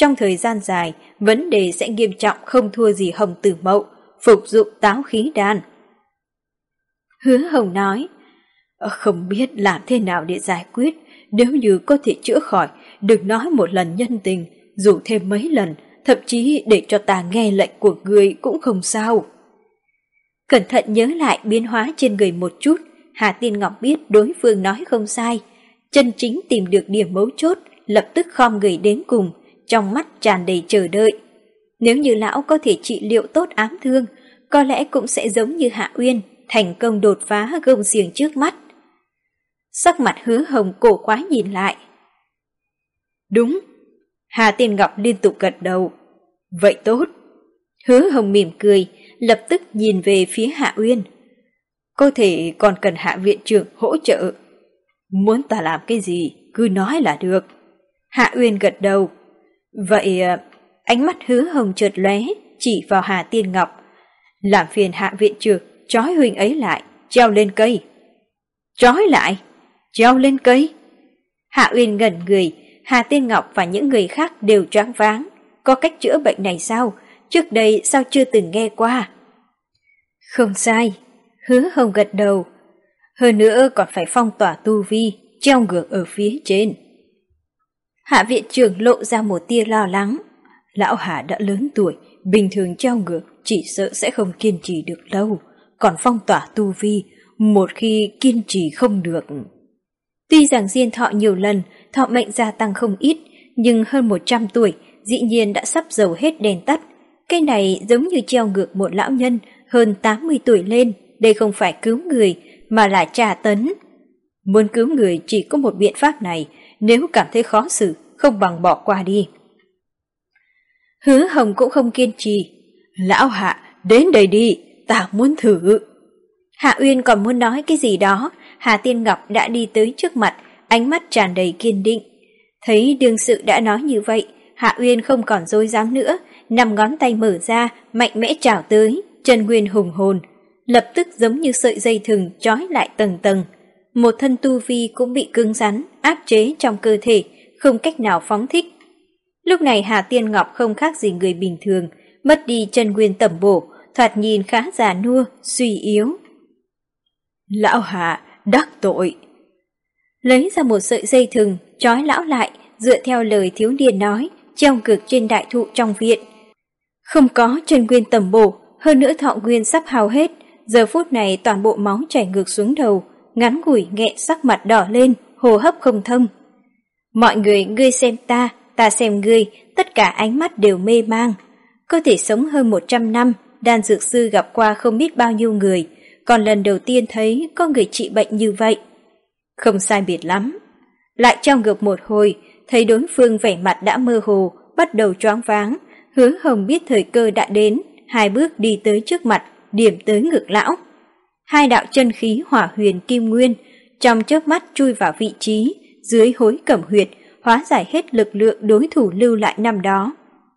trong thời gian dài, vấn đề sẽ nghiêm trọng không thua gì Hồng Tử Mậu, phục dụng táo khí đan. Hứa Hồng nói, không biết làm thế nào để giải quyết, nếu như có thể chữa khỏi, đừng nói một lần nhân tình, dù thêm mấy lần, thậm chí để cho ta nghe lệnh của người cũng không sao. Cẩn thận nhớ lại biến hóa trên người một chút, Hà Tiên Ngọc biết đối phương nói không sai, chân chính tìm được điểm mấu chốt, lập tức khom người đến cùng, trong mắt tràn đầy chờ đợi. Nếu như lão có thể trị liệu tốt ám thương, có lẽ cũng sẽ giống như Hạ Uyên, thành công đột phá gông xiềng trước mắt. Sắc mặt Hứa Hồng cổ quái nhìn lại. Đúng. Hà Tiên Ngọc liên tục gật đầu. Vậy tốt. Hứa Hồng mỉm cười, lập tức nhìn về phía Hạ Uyên. Có thể còn cần Hạ viện trưởng hỗ trợ. Muốn ta làm cái gì, cứ nói là được. Hạ Uyên gật đầu. Vậy ánh mắt Hứa Hồng chợt lóe, chỉ vào Hà Tiên Ngọc. Làm phiền Hạ viện trưởng trói huynh ấy lại, treo lên cây. Trói lại? Treo lên cây? Hạ Uyên ngẩn người, Hà Tiên Ngọc và những người khác đều choáng váng. Có cách chữa bệnh này sao? Trước đây sao chưa từng nghe qua? Không sai. Hứa Hồng gật đầu. Hơn nữa còn phải phong tỏa tu vi, treo ngược ở phía trên. Hạ viện trưởng lộ ra một tia lo lắng. Lão Hà đã lớn tuổi, bình thường treo ngược chỉ sợ sẽ không kiên trì được lâu. Còn phong tỏa tu vi, một khi kiên trì không được. Tuy rằng diên thọ nhiều lần, thọ mệnh gia tăng không ít, nhưng hơn một trăm tuổi, dĩ nhiên đã sắp dầu hết đèn tắt. Cái này giống như treo ngược một lão nhân hơn tám mươi tuổi lên, đây không phải cứu người, mà là tra tấn. Muốn cứu người chỉ có một biện pháp này, nếu cảm thấy khó xử, không bằng bỏ qua đi. Hứa Hồng cũng không kiên trì. Lão Hạ, đến đây đi, ta muốn thử. Hạ Uyên còn muốn nói cái gì đó, Hà Tiên Ngọc đã đi tới trước mặt, ánh mắt tràn đầy kiên định. Thấy đương sự đã nói như vậy, Hạ Uyên không còn dối dám nữa, năm ngón tay mở ra, mạnh mẽ trảo tới, chân nguyên hùng hồn, lập tức giống như sợi dây thừng trói lại tầng tầng. Một thân tu vi cũng bị cứng rắn, áp chế trong cơ thể, không cách nào phóng thích. Lúc này Hà Tiên Ngọc không khác gì người bình thường, mất đi chân nguyên tẩm bổ, thoạt nhìn khá già nua, suy yếu. Lão Hà, đắc tội. Lấy ra một sợi dây thừng, trói lão lại, dựa theo lời thiếu niên nói, treo ngược trên đại thụ trong viện. Không có chân nguyên tẩm bổ, hơn nữa thọ nguyên sắp hao hết, giờ phút này toàn bộ máu chảy ngược xuống đầu, ngắn ngủi nghẹ sắc mặt đỏ lên, hô hấp không thông. Mọi người ngươi xem ta, ta xem ngươi, tất cả ánh mắt đều mê mang. Có thể sống hơn một trăm năm, đan dược sư gặp qua không biết bao nhiêu người, còn lần đầu tiên thấy có người trị bệnh như vậy. Không sai biệt lắm. Lại trong ngược một hồi, thấy đối phương vẻ mặt đã mơ hồ, bắt đầu choáng váng. Hứa Hồng biết thời cơ đã đến, hai bước đi tới trước mặt, điểm tới ngực lão. Hai đạo chân khí hỏa huyền kim nguyên, trong chớp mắt chui vào vị trí, dưới hối cẩm huyệt, hóa giải hết lực lượng đối thủ lưu lại năm đó.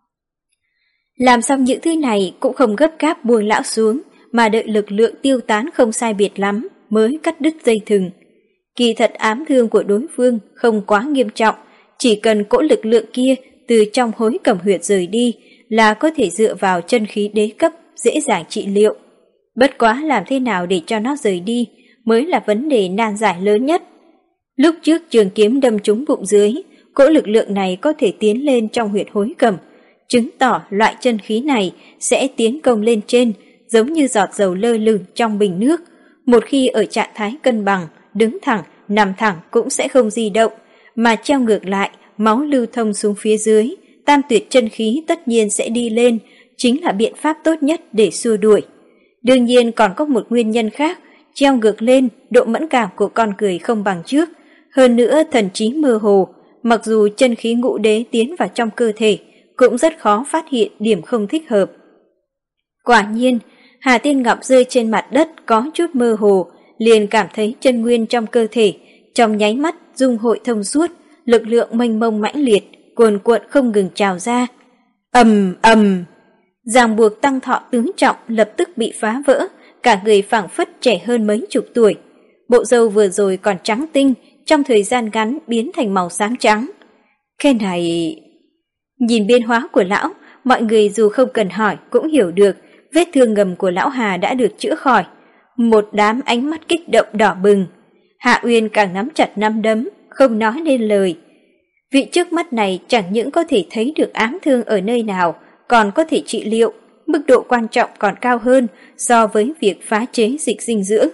Làm xong những thứ này cũng không gấp gáp buông lão xuống, mà đợi lực lượng tiêu tán không sai biệt lắm mới cắt đứt dây thừng. Kỳ thật ám thương của đối phương không quá nghiêm trọng, chỉ cần cỗ lực lượng kia từ trong hối cẩm huyệt rời đi là có thể dựa vào chân khí đế cấp dễ dàng trị liệu. Bất quá làm thế nào để cho nó rời đi mới là vấn đề nan giải lớn nhất. Lúc trước trường kiếm đâm trúng bụng dưới, cỗ lực lượng này có thể tiến lên trong huyệt hối cẩm, chứng tỏ loại chân khí này sẽ tiến công lên trên, giống như giọt dầu lơ lửng trong bình nước. Một khi ở trạng thái cân bằng, đứng thẳng, nằm thẳng cũng sẽ không di động, mà treo ngược lại, máu lưu thông xuống phía dưới, tam tuyệt chân khí tất nhiên sẽ đi lên, chính là biện pháp tốt nhất để xua đuổi. Đương nhiên còn có một nguyên nhân khác, treo ngược lên, độ mẫn cảm của con người không bằng trước, hơn nữa thần trí mơ hồ, mặc dù chân khí ngũ đế tiến vào trong cơ thể, cũng rất khó phát hiện điểm không thích hợp. Quả nhiên, Hà Tiên Ngọc rơi trên mặt đất có chút mơ hồ, liền cảm thấy chân nguyên trong cơ thể, trong nháy mắt dung hội thông suốt, lực lượng mênh mông mãnh liệt, cuồn cuộn không ngừng trào ra. Ầm ầm, ràng buộc tăng thọ tứ trọng lập tức bị phá vỡ, cả người phảng phất trẻ hơn mấy chục tuổi. Bộ râu vừa rồi còn trắng tinh, trong thời gian ngắn biến thành màu xám trắng. Cái này... Nhìn biến hóa của lão, mọi người dù không cần hỏi cũng hiểu được vết thương ngầm của lão Hà đã được chữa khỏi. Một đám ánh mắt kích động đỏ bừng. Hạ Uyên càng nắm chặt nắm đấm, không nói nên lời. Vị trước mắt này chẳng những có thể thấy được ám thương ở nơi nào, còn có thể trị liệu, mức độ quan trọng còn cao hơn so với việc phá chế dịch dinh dưỡng.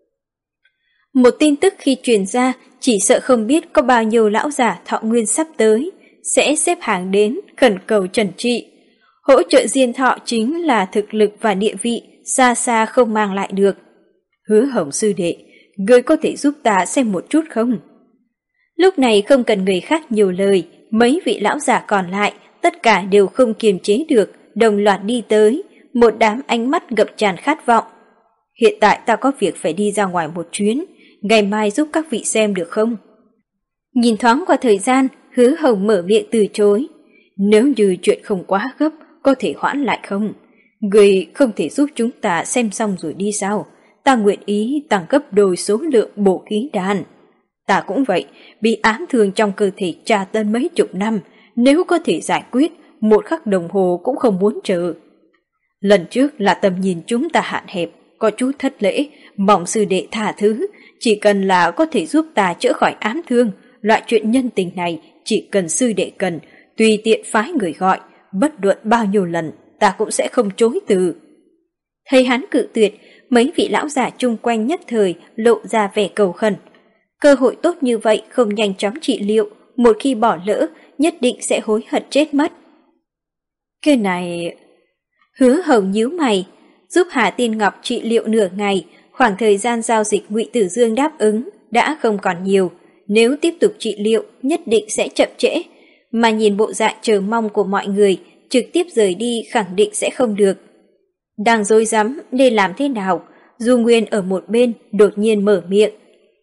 Một tin tức khi truyền ra, chỉ sợ không biết có bao nhiêu lão già thọ nguyên sắp tới, sẽ xếp hàng đến khẩn cầu trần trị. Hỗ trợ diên thọ chính là thực lực và địa vị xa xa không mang lại được. Hứa Hồng sư đệ, ngươi có thể giúp ta xem một chút không? Lúc này không cần người khác nhiều lời, mấy vị lão già còn lại tất cả đều không kiềm chế được, đồng loạt đi tới, một đám ánh mắt ngập tràn khát vọng. Hiện tại ta có việc phải đi ra ngoài một chuyến, ngày mai giúp các vị xem được không? Nhìn thoáng qua thời gian, Hứa Hồng mở miệng từ chối. Nếu như chuyện không quá gấp, có thể hoãn lại không? Người không thể giúp chúng ta xem xong rồi đi sao? Ta nguyện ý tăng gấp đôi số lượng bổ khí đan. Ta cũng vậy, bị ám thương trong cơ thể tra tấn mấy chục năm, nếu có thể giải quyết, một khắc đồng hồ cũng không muốn chờ. Lần trước là tầm nhìn chúng ta hạn hẹp, có chút thất lễ, mong sư đệ tha thứ, chỉ cần là có thể giúp ta chữa khỏi ám thương, loại chuyện nhân tình này chỉ cần sư đệ cần, tùy tiện phái người gọi, bất luận bao nhiêu lần, ta cũng sẽ không chối từ. Thấy hắn cự tuyệt, mấy vị lão già chung quanh nhất thời lộ ra vẻ cầu khẩn. Cơ hội tốt như vậy không nhanh chóng trị liệu, một khi bỏ lỡ, nhất định sẽ hối hận chết mất. Cái này... Hứa Hồng nhíu mày, giúp Hà Tiên Ngọc trị liệu nửa ngày, khoảng thời gian giao dịch Ngụy Tử Dương đáp ứng đã không còn nhiều, nếu tiếp tục trị liệu nhất định sẽ chậm trễ, mà nhìn bộ dạng chờ mong của mọi người, trực tiếp rời đi khẳng định sẽ không được. Đang rối rắm nên làm thế nào, Du Nguyên ở một bên đột nhiên mở miệng.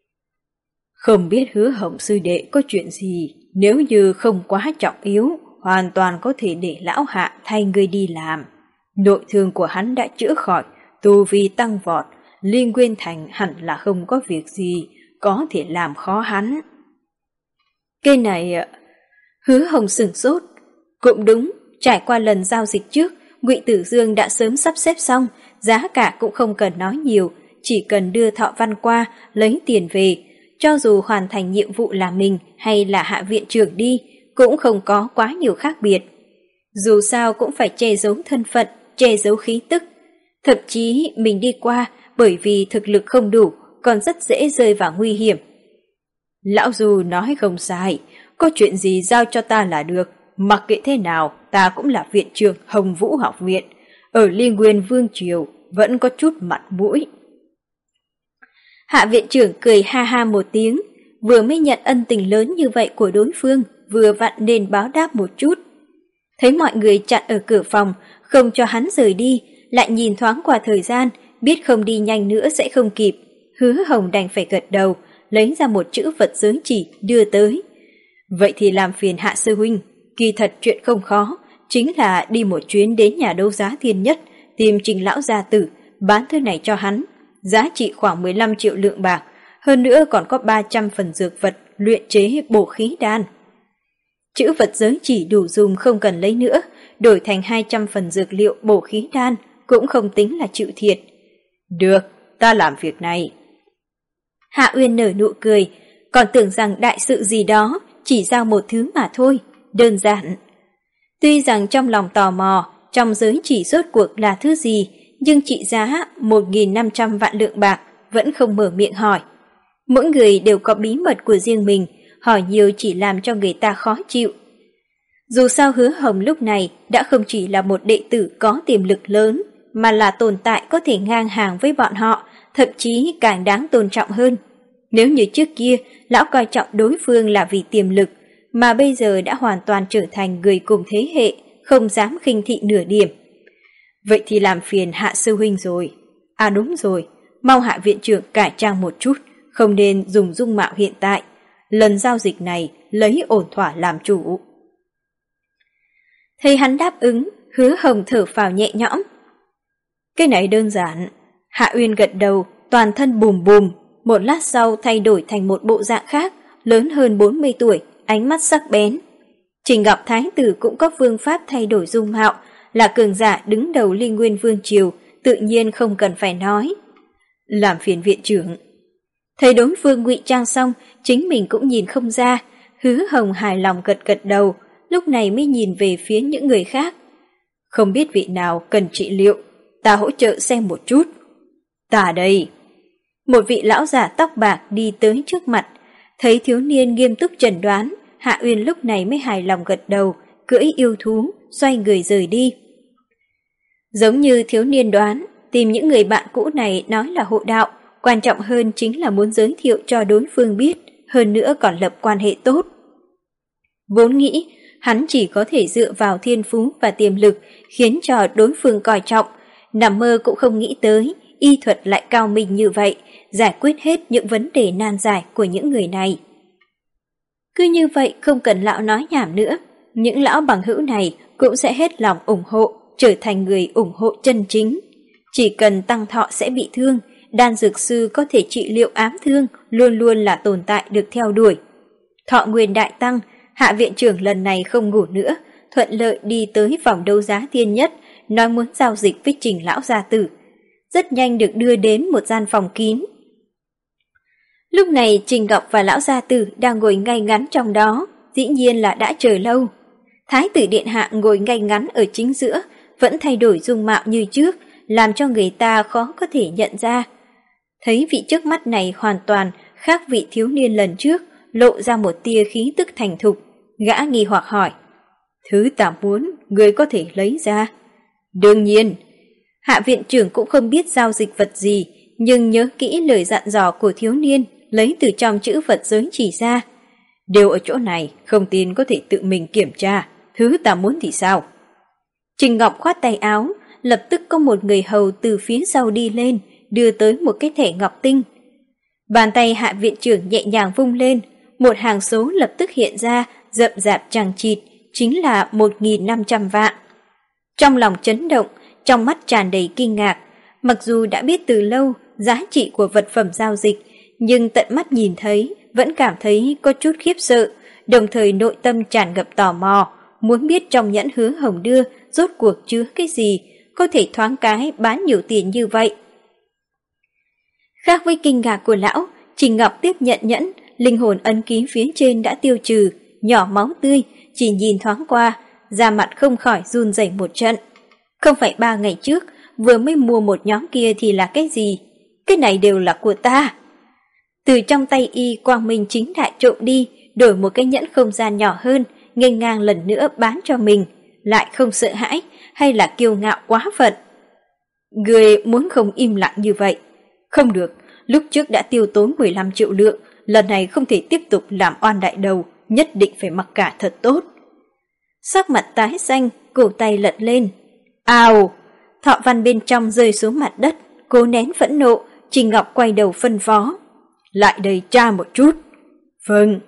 Không biết Hứa Hồng sư đệ có chuyện gì, nếu như không quá trọng yếu, hoàn toàn có thể để lão Hạ thay người đi làm. Nội thương của hắn đã chữa khỏi, tu vi tăng vọt, Liên Nguyên Thành hẳn là không có việc gì, có thể làm khó hắn. Cái này... Hứa Hồng sửng sốt. Cũng đúng, trải qua lần giao dịch trước, Ngụy Tử Dương đã sớm sắp xếp xong, giá cả cũng không cần nói nhiều, chỉ cần đưa Thọ Văn qua, lấy tiền về. Cho dù hoàn thành nhiệm vụ là mình hay là Hạ viện trưởng đi, cũng không có quá nhiều khác biệt. Dù sao cũng phải che giấu thân phận, che giấu khí tức. Thậm chí mình đi qua bởi vì thực lực không đủ, còn rất dễ rơi vào nguy hiểm. Lão Du nói không sai, có chuyện gì giao cho ta là được, mặc kệ thế nào, ta cũng là viện trưởng Hồng Vũ học viện, ở Liên Nguyên Vương Triều vẫn có chút mặt mũi. Hạ viện trưởng cười ha ha một tiếng, vừa mới nhận ân tình lớn như vậy của đối phương, vừa vặn nên báo đáp một chút. Thấy mọi người chặn ở cửa phòng, không cho hắn rời đi, lại nhìn thoáng qua thời gian, biết không đi nhanh nữa sẽ không kịp. Hứa Hồng đành phải gật đầu, lấy ra một chữ vật giới chỉ đưa tới. Vậy thì làm phiền Hạ sư huynh, kỳ thật chuyện không khó, chính là đi một chuyến đến nhà đấu giá Thiên Nhất, tìm Trình lão gia tử, bán thứ này cho hắn, giá trị khoảng mười lăm triệu lượng bạc, hơn nữa còn có ba trăm phần dược vật luyện chế bổ khí đan. Chữ vật giới chỉ đủ dùng không cần lấy nữa, đổi thành hai trăm phần dược liệu bổ khí đan cũng không tính là chịu thiệt. Được, ta làm việc này. Hạ Uyên nở nụ cười, còn tưởng rằng đại sự gì đó, chỉ giao một thứ mà thôi, đơn giản. Tuy rằng trong lòng tò mò, trong giới chỉ rốt cuộc là thứ gì, nhưng trị giá một nghìn năm trăm vạn lượng bạc vẫn không mở miệng hỏi. Mỗi người đều có bí mật của riêng mình, hỏi nhiều chỉ làm cho người ta khó chịu. Dù sao Hứa Hồng lúc này đã không chỉ là một đệ tử có tiềm lực lớn, mà là tồn tại có thể ngang hàng với bọn họ, thậm chí càng đáng tôn trọng hơn. Nếu như trước kia, lão coi trọng đối phương là vì tiềm lực, mà bây giờ đã hoàn toàn trở thành người cùng thế hệ, không dám khinh thị nửa điểm. Vậy thì làm phiền Hạ sư huynh rồi. À đúng rồi, mong Hạ viện trưởng cải trang một chút, không nên dùng dung mạo hiện tại. Lần giao dịch này lấy ổn thỏa làm chủ. Thấy hắn đáp ứng, Hứa Hồng thở phào nhẹ nhõm. Cái này đơn giản. Hạ Uyên gật đầu, toàn thân bùm bùm, một lát sau thay đổi thành một bộ dạng khác, lớn hơn bốn mươi tuổi, ánh mắt sắc bén. Trình Ngọc Thái tử cũng có phương pháp thay đổi dung mạo, là cường giả đứng đầu Linh Nguyên Vương Triều, tự nhiên không cần phải nói. Làm phiền viện trưởng. Thấy đối phương ngụy trang xong, chính mình cũng nhìn không ra, Hứa Hồng hài lòng gật gật đầu, lúc này mới nhìn về phía những người khác. Không biết vị nào cần trị liệu, ta hỗ trợ xem một chút. Ta đây. Một vị lão giả tóc bạc đi tới trước mặt, thấy thiếu niên nghiêm túc chẩn đoán, Hạ Uyên lúc này mới hài lòng gật đầu, cưỡi yêu thú, xoay người rời đi. Giống như thiếu niên đoán, tìm những người bạn cũ này nói là hộ đạo, quan trọng hơn chính là muốn giới thiệu cho đối phương biết, hơn nữa còn lập quan hệ tốt. Vốn nghĩ, hắn chỉ có thể dựa vào thiên phú và tiềm lực khiến cho đối phương coi trọng, nằm mơ cũng không nghĩ tới, y thuật lại cao minh như vậy, giải quyết hết những vấn đề nan giải của những người này. Cứ như vậy không cần lão nói nhảm nữa, những lão bằng hữu này cũng sẽ hết lòng ủng hộ, trở thành người ủng hộ chân chính. Chỉ cần tăng thọ sẽ bị thương, đan dược sư có thể trị liệu ám thương luôn luôn là tồn tại được theo đuổi. Thọ nguyên đại tăng, Hạ viện trưởng lần này không ngủ nữa, thuận lợi đi tới vòng đấu giá thiên nhất, nói muốn giao dịch với Trình lão gia tử. Rất nhanh được đưa đến một gian phòng kín. Lúc này Trình Ngọc và lão gia tử đang ngồi ngay ngắn trong đó, dĩ nhiên là đã chờ lâu. Thái tử điện hạ ngồi ngay ngắn ở chính giữa, vẫn thay đổi dung mạo như trước, làm cho người ta khó có thể nhận ra. Thấy vị trước mắt này hoàn toàn khác vị thiếu niên lần trước, lộ ra một tia khí tức thành thục, gã nghi hoặc hỏi. Thứ ta muốn, người có thể lấy ra. Đương nhiên, Hạ viện trưởng cũng không biết giao dịch vật gì, nhưng nhớ kỹ lời dặn dò của thiếu niên, lấy từ trong chữ vật giới chỉ ra. Đều ở chỗ này, không tin có thể tự mình kiểm tra, thứ ta muốn thì sao? Trình Ngọc khoát tay áo, lập tức có một người hầu từ phía sau đi lên, đưa tới một cái thẻ ngọc tinh. Bàn tay Hạ viện trưởng nhẹ nhàng vung lên, một hàng số lập tức hiện ra, rậm rạp chằng chịt, chính là một nghìn năm trăm vạn. Trong lòng chấn động, trong mắt tràn đầy kinh ngạc, mặc dù đã biết từ lâu giá trị của vật phẩm giao dịch, nhưng tận mắt nhìn thấy vẫn cảm thấy có chút khiếp sợ, đồng thời nội tâm tràn ngập tò mò, muốn biết trong nhẫn Hứa Hồng đưa rốt cuộc chứa cái gì, có thể thoáng cái bán nhiều tiền như vậy. Khác với kinh ngạc của lão, Trình Ngọc tiếp nhận nhẫn, linh hồn ấn ký phía trên đã tiêu trừ, nhỏ máu tươi, chỉ nhìn thoáng qua, da mặt không khỏi run rẩy một trận. Không phải ba ngày trước, vừa mới mua một nhóm kia thì là cái gì? Cái này đều là của ta. Từ trong tay y quang minh chính đại trộm đi, đổi một cái nhẫn không gian nhỏ hơn, nghênh ngang lần nữa bán cho mình, lại không sợ hãi hay là kiêu ngạo quá phận. Người muốn không im lặng như vậy. Không được, lúc trước đã tiêu tốn mười lăm triệu lượng, lần này không thể tiếp tục làm oan đại đầu, nhất định phải mặc cả thật tốt. Sắc mặt tái xanh, cổ tay lật lên. Ào! Thọ văn bên trong rơi xuống mặt đất, cố nén phẫn nộ, Trình Ngọc quay đầu phân phó. Lại đây tra một chút. Vâng.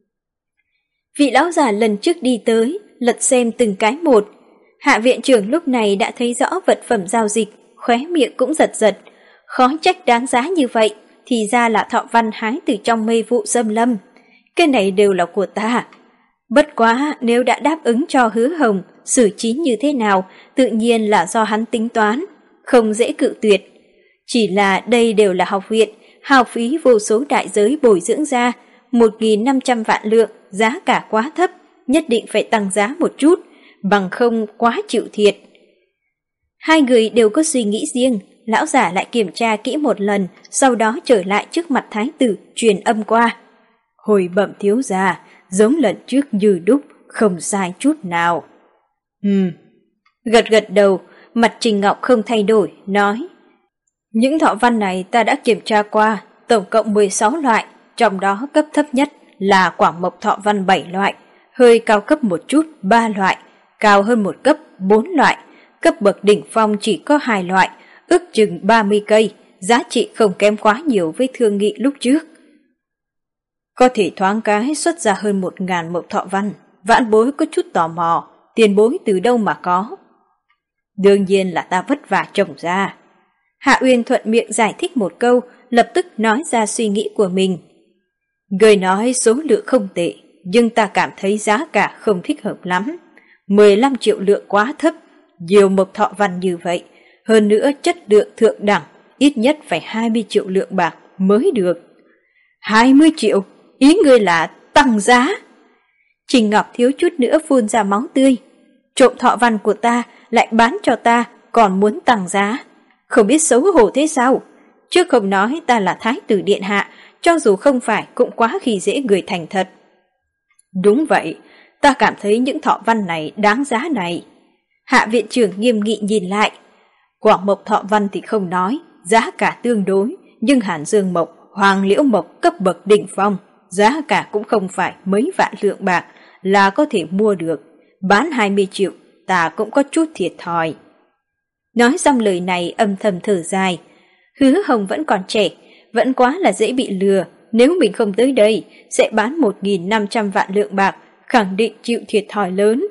Vị lão già lần trước đi tới, lật xem từng cái một. Hạ viện trưởng lúc này đã thấy rõ vật phẩm giao dịch, khóe miệng cũng giật giật. Khó trách đáng giá như vậy, thì ra là thọ văn hái từ trong mây vụ xâm lâm. Cái này đều là của ta. Bất quá nếu đã đáp ứng cho Hứa Hồng, xử trí như thế nào, tự nhiên là do hắn tính toán, không dễ cự tuyệt. Chỉ là đây đều là học viện, hao phí vô số đại giới bồi dưỡng ra, một nghìn năm trăm vạn lượng, giá cả quá thấp, nhất định phải tăng giá một chút, bằng không quá chịu thiệt. Hai người đều có suy nghĩ riêng, lão giả lại kiểm tra kỹ một lần, sau đó trở lại trước mặt thái tử, truyền âm qua. Hồi bẩm thiếu gia, giống lần trước như đúc, không sai chút nào. Ừm. Gật gật đầu, mặt Trình Ngọc không thay đổi, nói. Những thọ văn này ta đã kiểm tra qua, tổng cộng mười sáu loại, trong đó cấp thấp nhất là quảng mộc thọ văn bảy loại, hơi cao cấp một chút ba loại, cao hơn một cấp bốn loại, cấp bậc đỉnh phong chỉ có hai loại, ước chừng ba mươi cây, giá trị không kém quá nhiều với thương nghị lúc trước. Có thể thoáng cái xuất ra hơn một ngàn mộc thọ văn, vãn bối có chút tò mò, tiền bối từ đâu mà có? Đương nhiên là ta vất vả trồng ra. Hạ Uyên thuận miệng giải thích một câu, lập tức nói ra suy nghĩ của mình. Người nói số lượng không tệ, nhưng ta cảm thấy giá cả không thích hợp lắm. mười lăm triệu lượng quá thấp, nhiều mộc thọ văn như vậy. Hơn nữa chất lượng thượng đẳng, ít nhất phải hai mươi triệu lượng bạc mới được. hai mươi triệu? Ý ngươi là tăng giá? Trình Ngọc thiếu chút nữa phun ra máu tươi. Trộm thọ văn của ta lại bán cho ta, còn muốn tăng giá. Không biết xấu hổ thế sao? Trước không nói ta là thái tử điện hạ, cho dù không phải cũng quá khi dễ người thành thật. Đúng vậy, ta cảm thấy những thọ văn này đáng giá này. Hạ viện trưởng nghiêm nghị nhìn lại. Quảng mộc thọ văn thì không nói, giá cả tương đối, nhưng Hàn Dương mộc, Hoàng Liễu mộc cấp bậc đỉnh phong, giá cả cũng không phải mấy vạn lượng bạc là có thể mua được. Bán hai mươi triệu, ta cũng có chút thiệt thòi. Nói xong lời này âm thầm thở dài. Hứa Hồng vẫn còn trẻ, vẫn quá là dễ bị lừa. Nếu mình không tới đây, sẽ bán một nghìn năm trăm vạn lượng bạc, khẳng định chịu thiệt thòi lớn.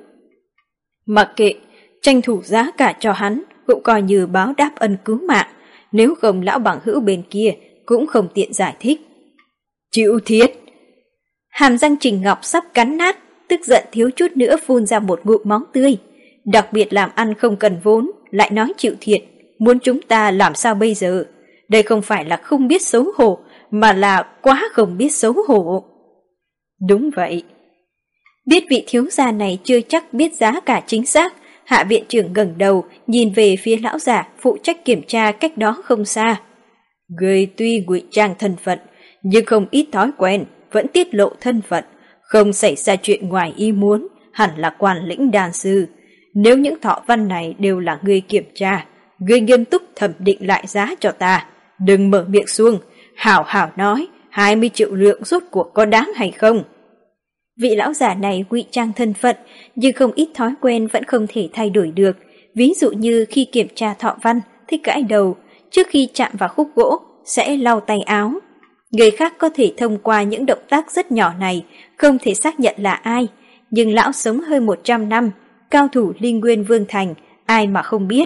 Mặc kệ, tranh thủ giá cả cho hắn, cũng coi như báo đáp ân cứu mạng. Nếu không lão bằng hữu bên kia, cũng không tiện giải thích. Chịu thiệt! Hàm răng Trình Ngọc sắp cắn nát, tức giận thiếu chút nữa phun ra một ngụm máu tươi. Đặc biệt làm ăn không cần vốn, lại nói chịu thiệt, muốn chúng ta làm sao bây giờ? Đây không phải là không biết xấu hổ, mà là quá không biết xấu hổ. Đúng vậy. Biết vị thiếu gia này chưa chắc biết giá cả chính xác, Hạ viện trưởng ngẩng đầu nhìn về phía lão giả phụ trách kiểm tra cách đó không xa. Người tuy ngụy trang thân phận, nhưng không ít thói quen, vẫn tiết lộ thân phận, không xảy ra chuyện ngoài ý muốn, hẳn là quản lĩnh đan sư. Nếu những thọ văn này đều là người kiểm tra, người nghiêm túc thẩm định lại giá cho ta, đừng mở miệng xuông, hảo hảo nói, hai mươi triệu lượng rốt cuộc có đáng hay không? Vị lão giả này ngụy trang thân phận, nhưng không ít thói quen vẫn không thể thay đổi được. Ví dụ như khi kiểm tra thọ văn, thích gãi đầu, trước khi chạm vào khúc gỗ, sẽ lau tay áo. Người khác có thể thông qua những động tác rất nhỏ này, không thể xác nhận là ai, nhưng lão sống hơn một trăm năm, cao thủ Linh Nguyên Vương Thành, ai mà không biết.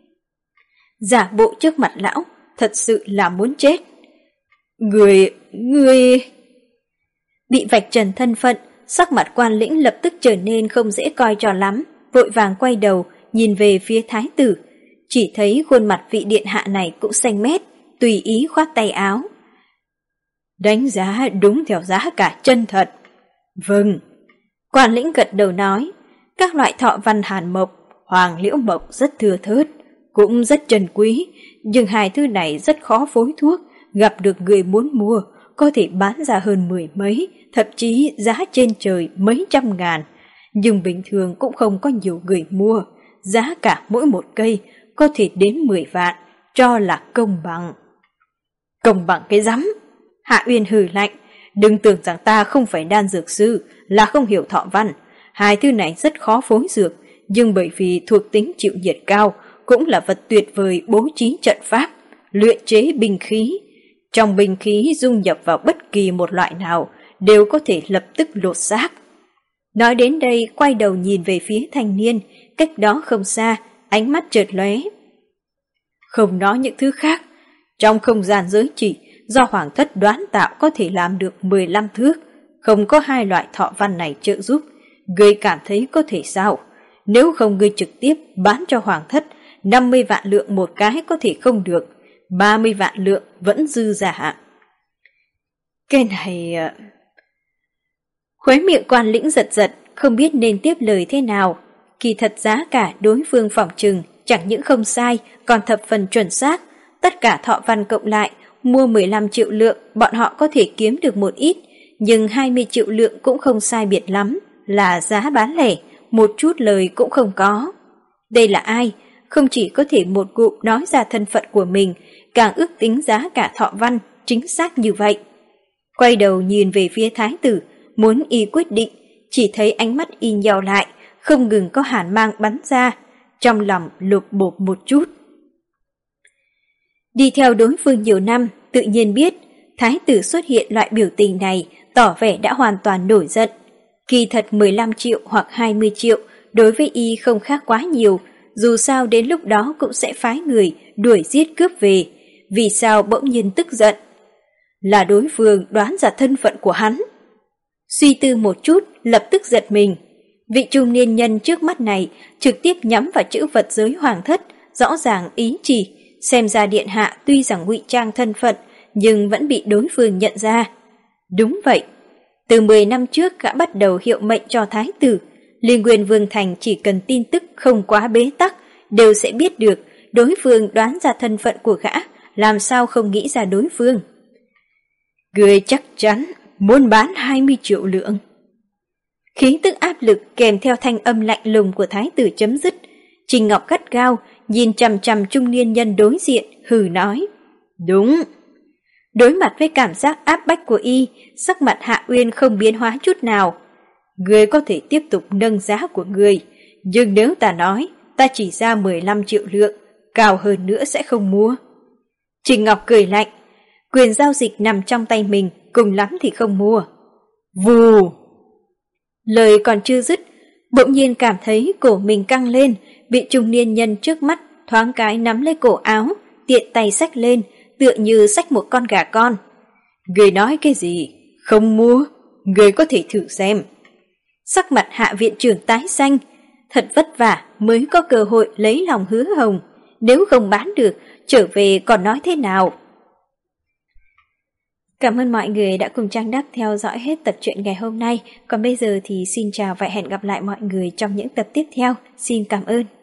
Giả bộ trước mặt lão, thật sự là muốn chết. Người, người... Bị vạch trần thân phận, sắc mặt quan lĩnh lập tức trở nên không dễ coi cho lắm, vội vàng quay đầu, nhìn về phía thái tử. Chỉ thấy khuôn mặt vị điện hạ này cũng xanh mét, tùy ý khoát tay áo. Đánh giá đúng theo giá cả chân thật. Vâng. Quan lĩnh gật đầu nói, các loại thọ văn hàn mộc, hoàng liễu mộc rất thưa thớt, cũng rất trân quý, nhưng hai thứ này rất khó phối thuốc, gặp được người muốn mua, có thể bán ra hơn mười mấy, thậm chí giá trên trời mấy trăm ngàn. Nhưng bình thường cũng không có nhiều người mua, giá cả mỗi một cây có thể đến mười vạn, cho là công bằng. Công bằng cái rắm! Hạ Uyên hừ lạnh, đừng tưởng rằng ta không phải đan dược sư, là không hiểu thọ văn. Hai thứ này rất khó phối dược, nhưng bởi vì thuộc tính chịu nhiệt cao, cũng là vật tuyệt vời bố trí trận pháp, luyện chế binh khí. Trong binh khí dung nhập vào bất kỳ một loại nào, đều có thể lập tức lột xác. Nói đến đây, quay đầu nhìn về phía thanh niên, cách đó không xa, ánh mắt chợt lóe. Không nói những thứ khác, trong không gian giới chỉ, do hoàng thất đoán tạo có thể làm được mười lăm thước, không có hai loại thọ văn này trợ giúp, ngươi cảm thấy có thể sao? Nếu không ngươi trực tiếp bán cho hoàng thất, năm mươi vạn lượng một cái có thể không được, ba mươi vạn lượng vẫn dư giả. Cái này... Khóe miệng quan lĩnh giật giật, không biết nên tiếp lời thế nào. Kỳ thật giá cả đối phương phỏng chừng, chẳng những không sai, còn thập phần chuẩn xác. Tất cả thọ văn cộng lại, mua mười lăm triệu lượng, bọn họ có thể kiếm được một ít, nhưng hai mươi triệu lượng cũng không sai biệt lắm, là giá bán lẻ, một chút lời cũng không có. Đây là ai? Không chỉ có thể một cụm nói ra thân phận của mình, càng ước tính giá cả thọ văn, chính xác như vậy. Quay đầu nhìn về phía thái tử, muốn y quyết định, chỉ thấy ánh mắt y nheo lại, không ngừng có hàn mang bắn ra, trong lòng lục bộp một chút. Đi theo đối phương nhiều năm, tự nhiên biết, thái tử xuất hiện loại biểu tình này, tỏ vẻ đã hoàn toàn nổi giận. Kỳ thật mười lăm triệu hoặc hai mươi triệu, đối với y không khác quá nhiều, dù sao đến lúc đó cũng sẽ phái người đuổi giết cướp về. Vì sao bỗng nhiên tức giận? Là đối phương đoán ra thân phận của hắn. Suy tư một chút, lập tức giật mình. Vị trung niên nhân trước mắt này trực tiếp nhắm vào chữ vật giới hoàng thất, rõ ràng ý chỉ, xem ra điện hạ tuy rằng ngụy trang thân phận, nhưng vẫn bị đối phương nhận ra. Đúng vậy, từ mười năm trước gã bắt đầu hiệu mệnh cho thái tử, Liên Nguyên Vương Thành chỉ cần tin tức không quá bế tắc, đều sẽ biết được đối phương đoán ra thân phận của gã, làm sao không nghĩ ra đối phương. Người chắc chắn muốn bán hai mươi triệu lượng. Khí tức áp lực kèm theo thanh âm lạnh lùng của thái tử chấm dứt. Trình Ngọc gắt gao, nhìn chằm chằm trung niên nhân đối diện, hừ nói. Đúng. Đối mặt với cảm giác áp bách của y, sắc mặt Hạ Uyên không biến hóa chút nào. Người có thể tiếp tục nâng giá của người, nhưng nếu ta nói, ta chỉ ra mười lăm triệu lượng, cao hơn nữa sẽ không mua. Trình Ngọc cười lạnh, quyền giao dịch nằm trong tay mình, cùng lắm thì không mua. Vù! Lời còn chưa dứt, bỗng nhiên cảm thấy cổ mình căng lên, bị trung niên nhân trước mắt thoáng cái nắm lấy cổ áo, tiện tay xách lên, tựa như xách một con gà con. Người nói cái gì? Không mua, người có thể thử xem. Sắc mặt Hạ viện trưởng tái xanh, thật vất vả mới có cơ hội lấy lòng Hứa Hồng, nếu không bán được, trở về còn nói thế nào? Cảm ơn mọi người đã cùng Trang Đắc theo dõi hết tập truyện ngày hôm nay, còn bây giờ thì xin chào và hẹn gặp lại mọi người trong những tập tiếp theo. Xin cảm ơn.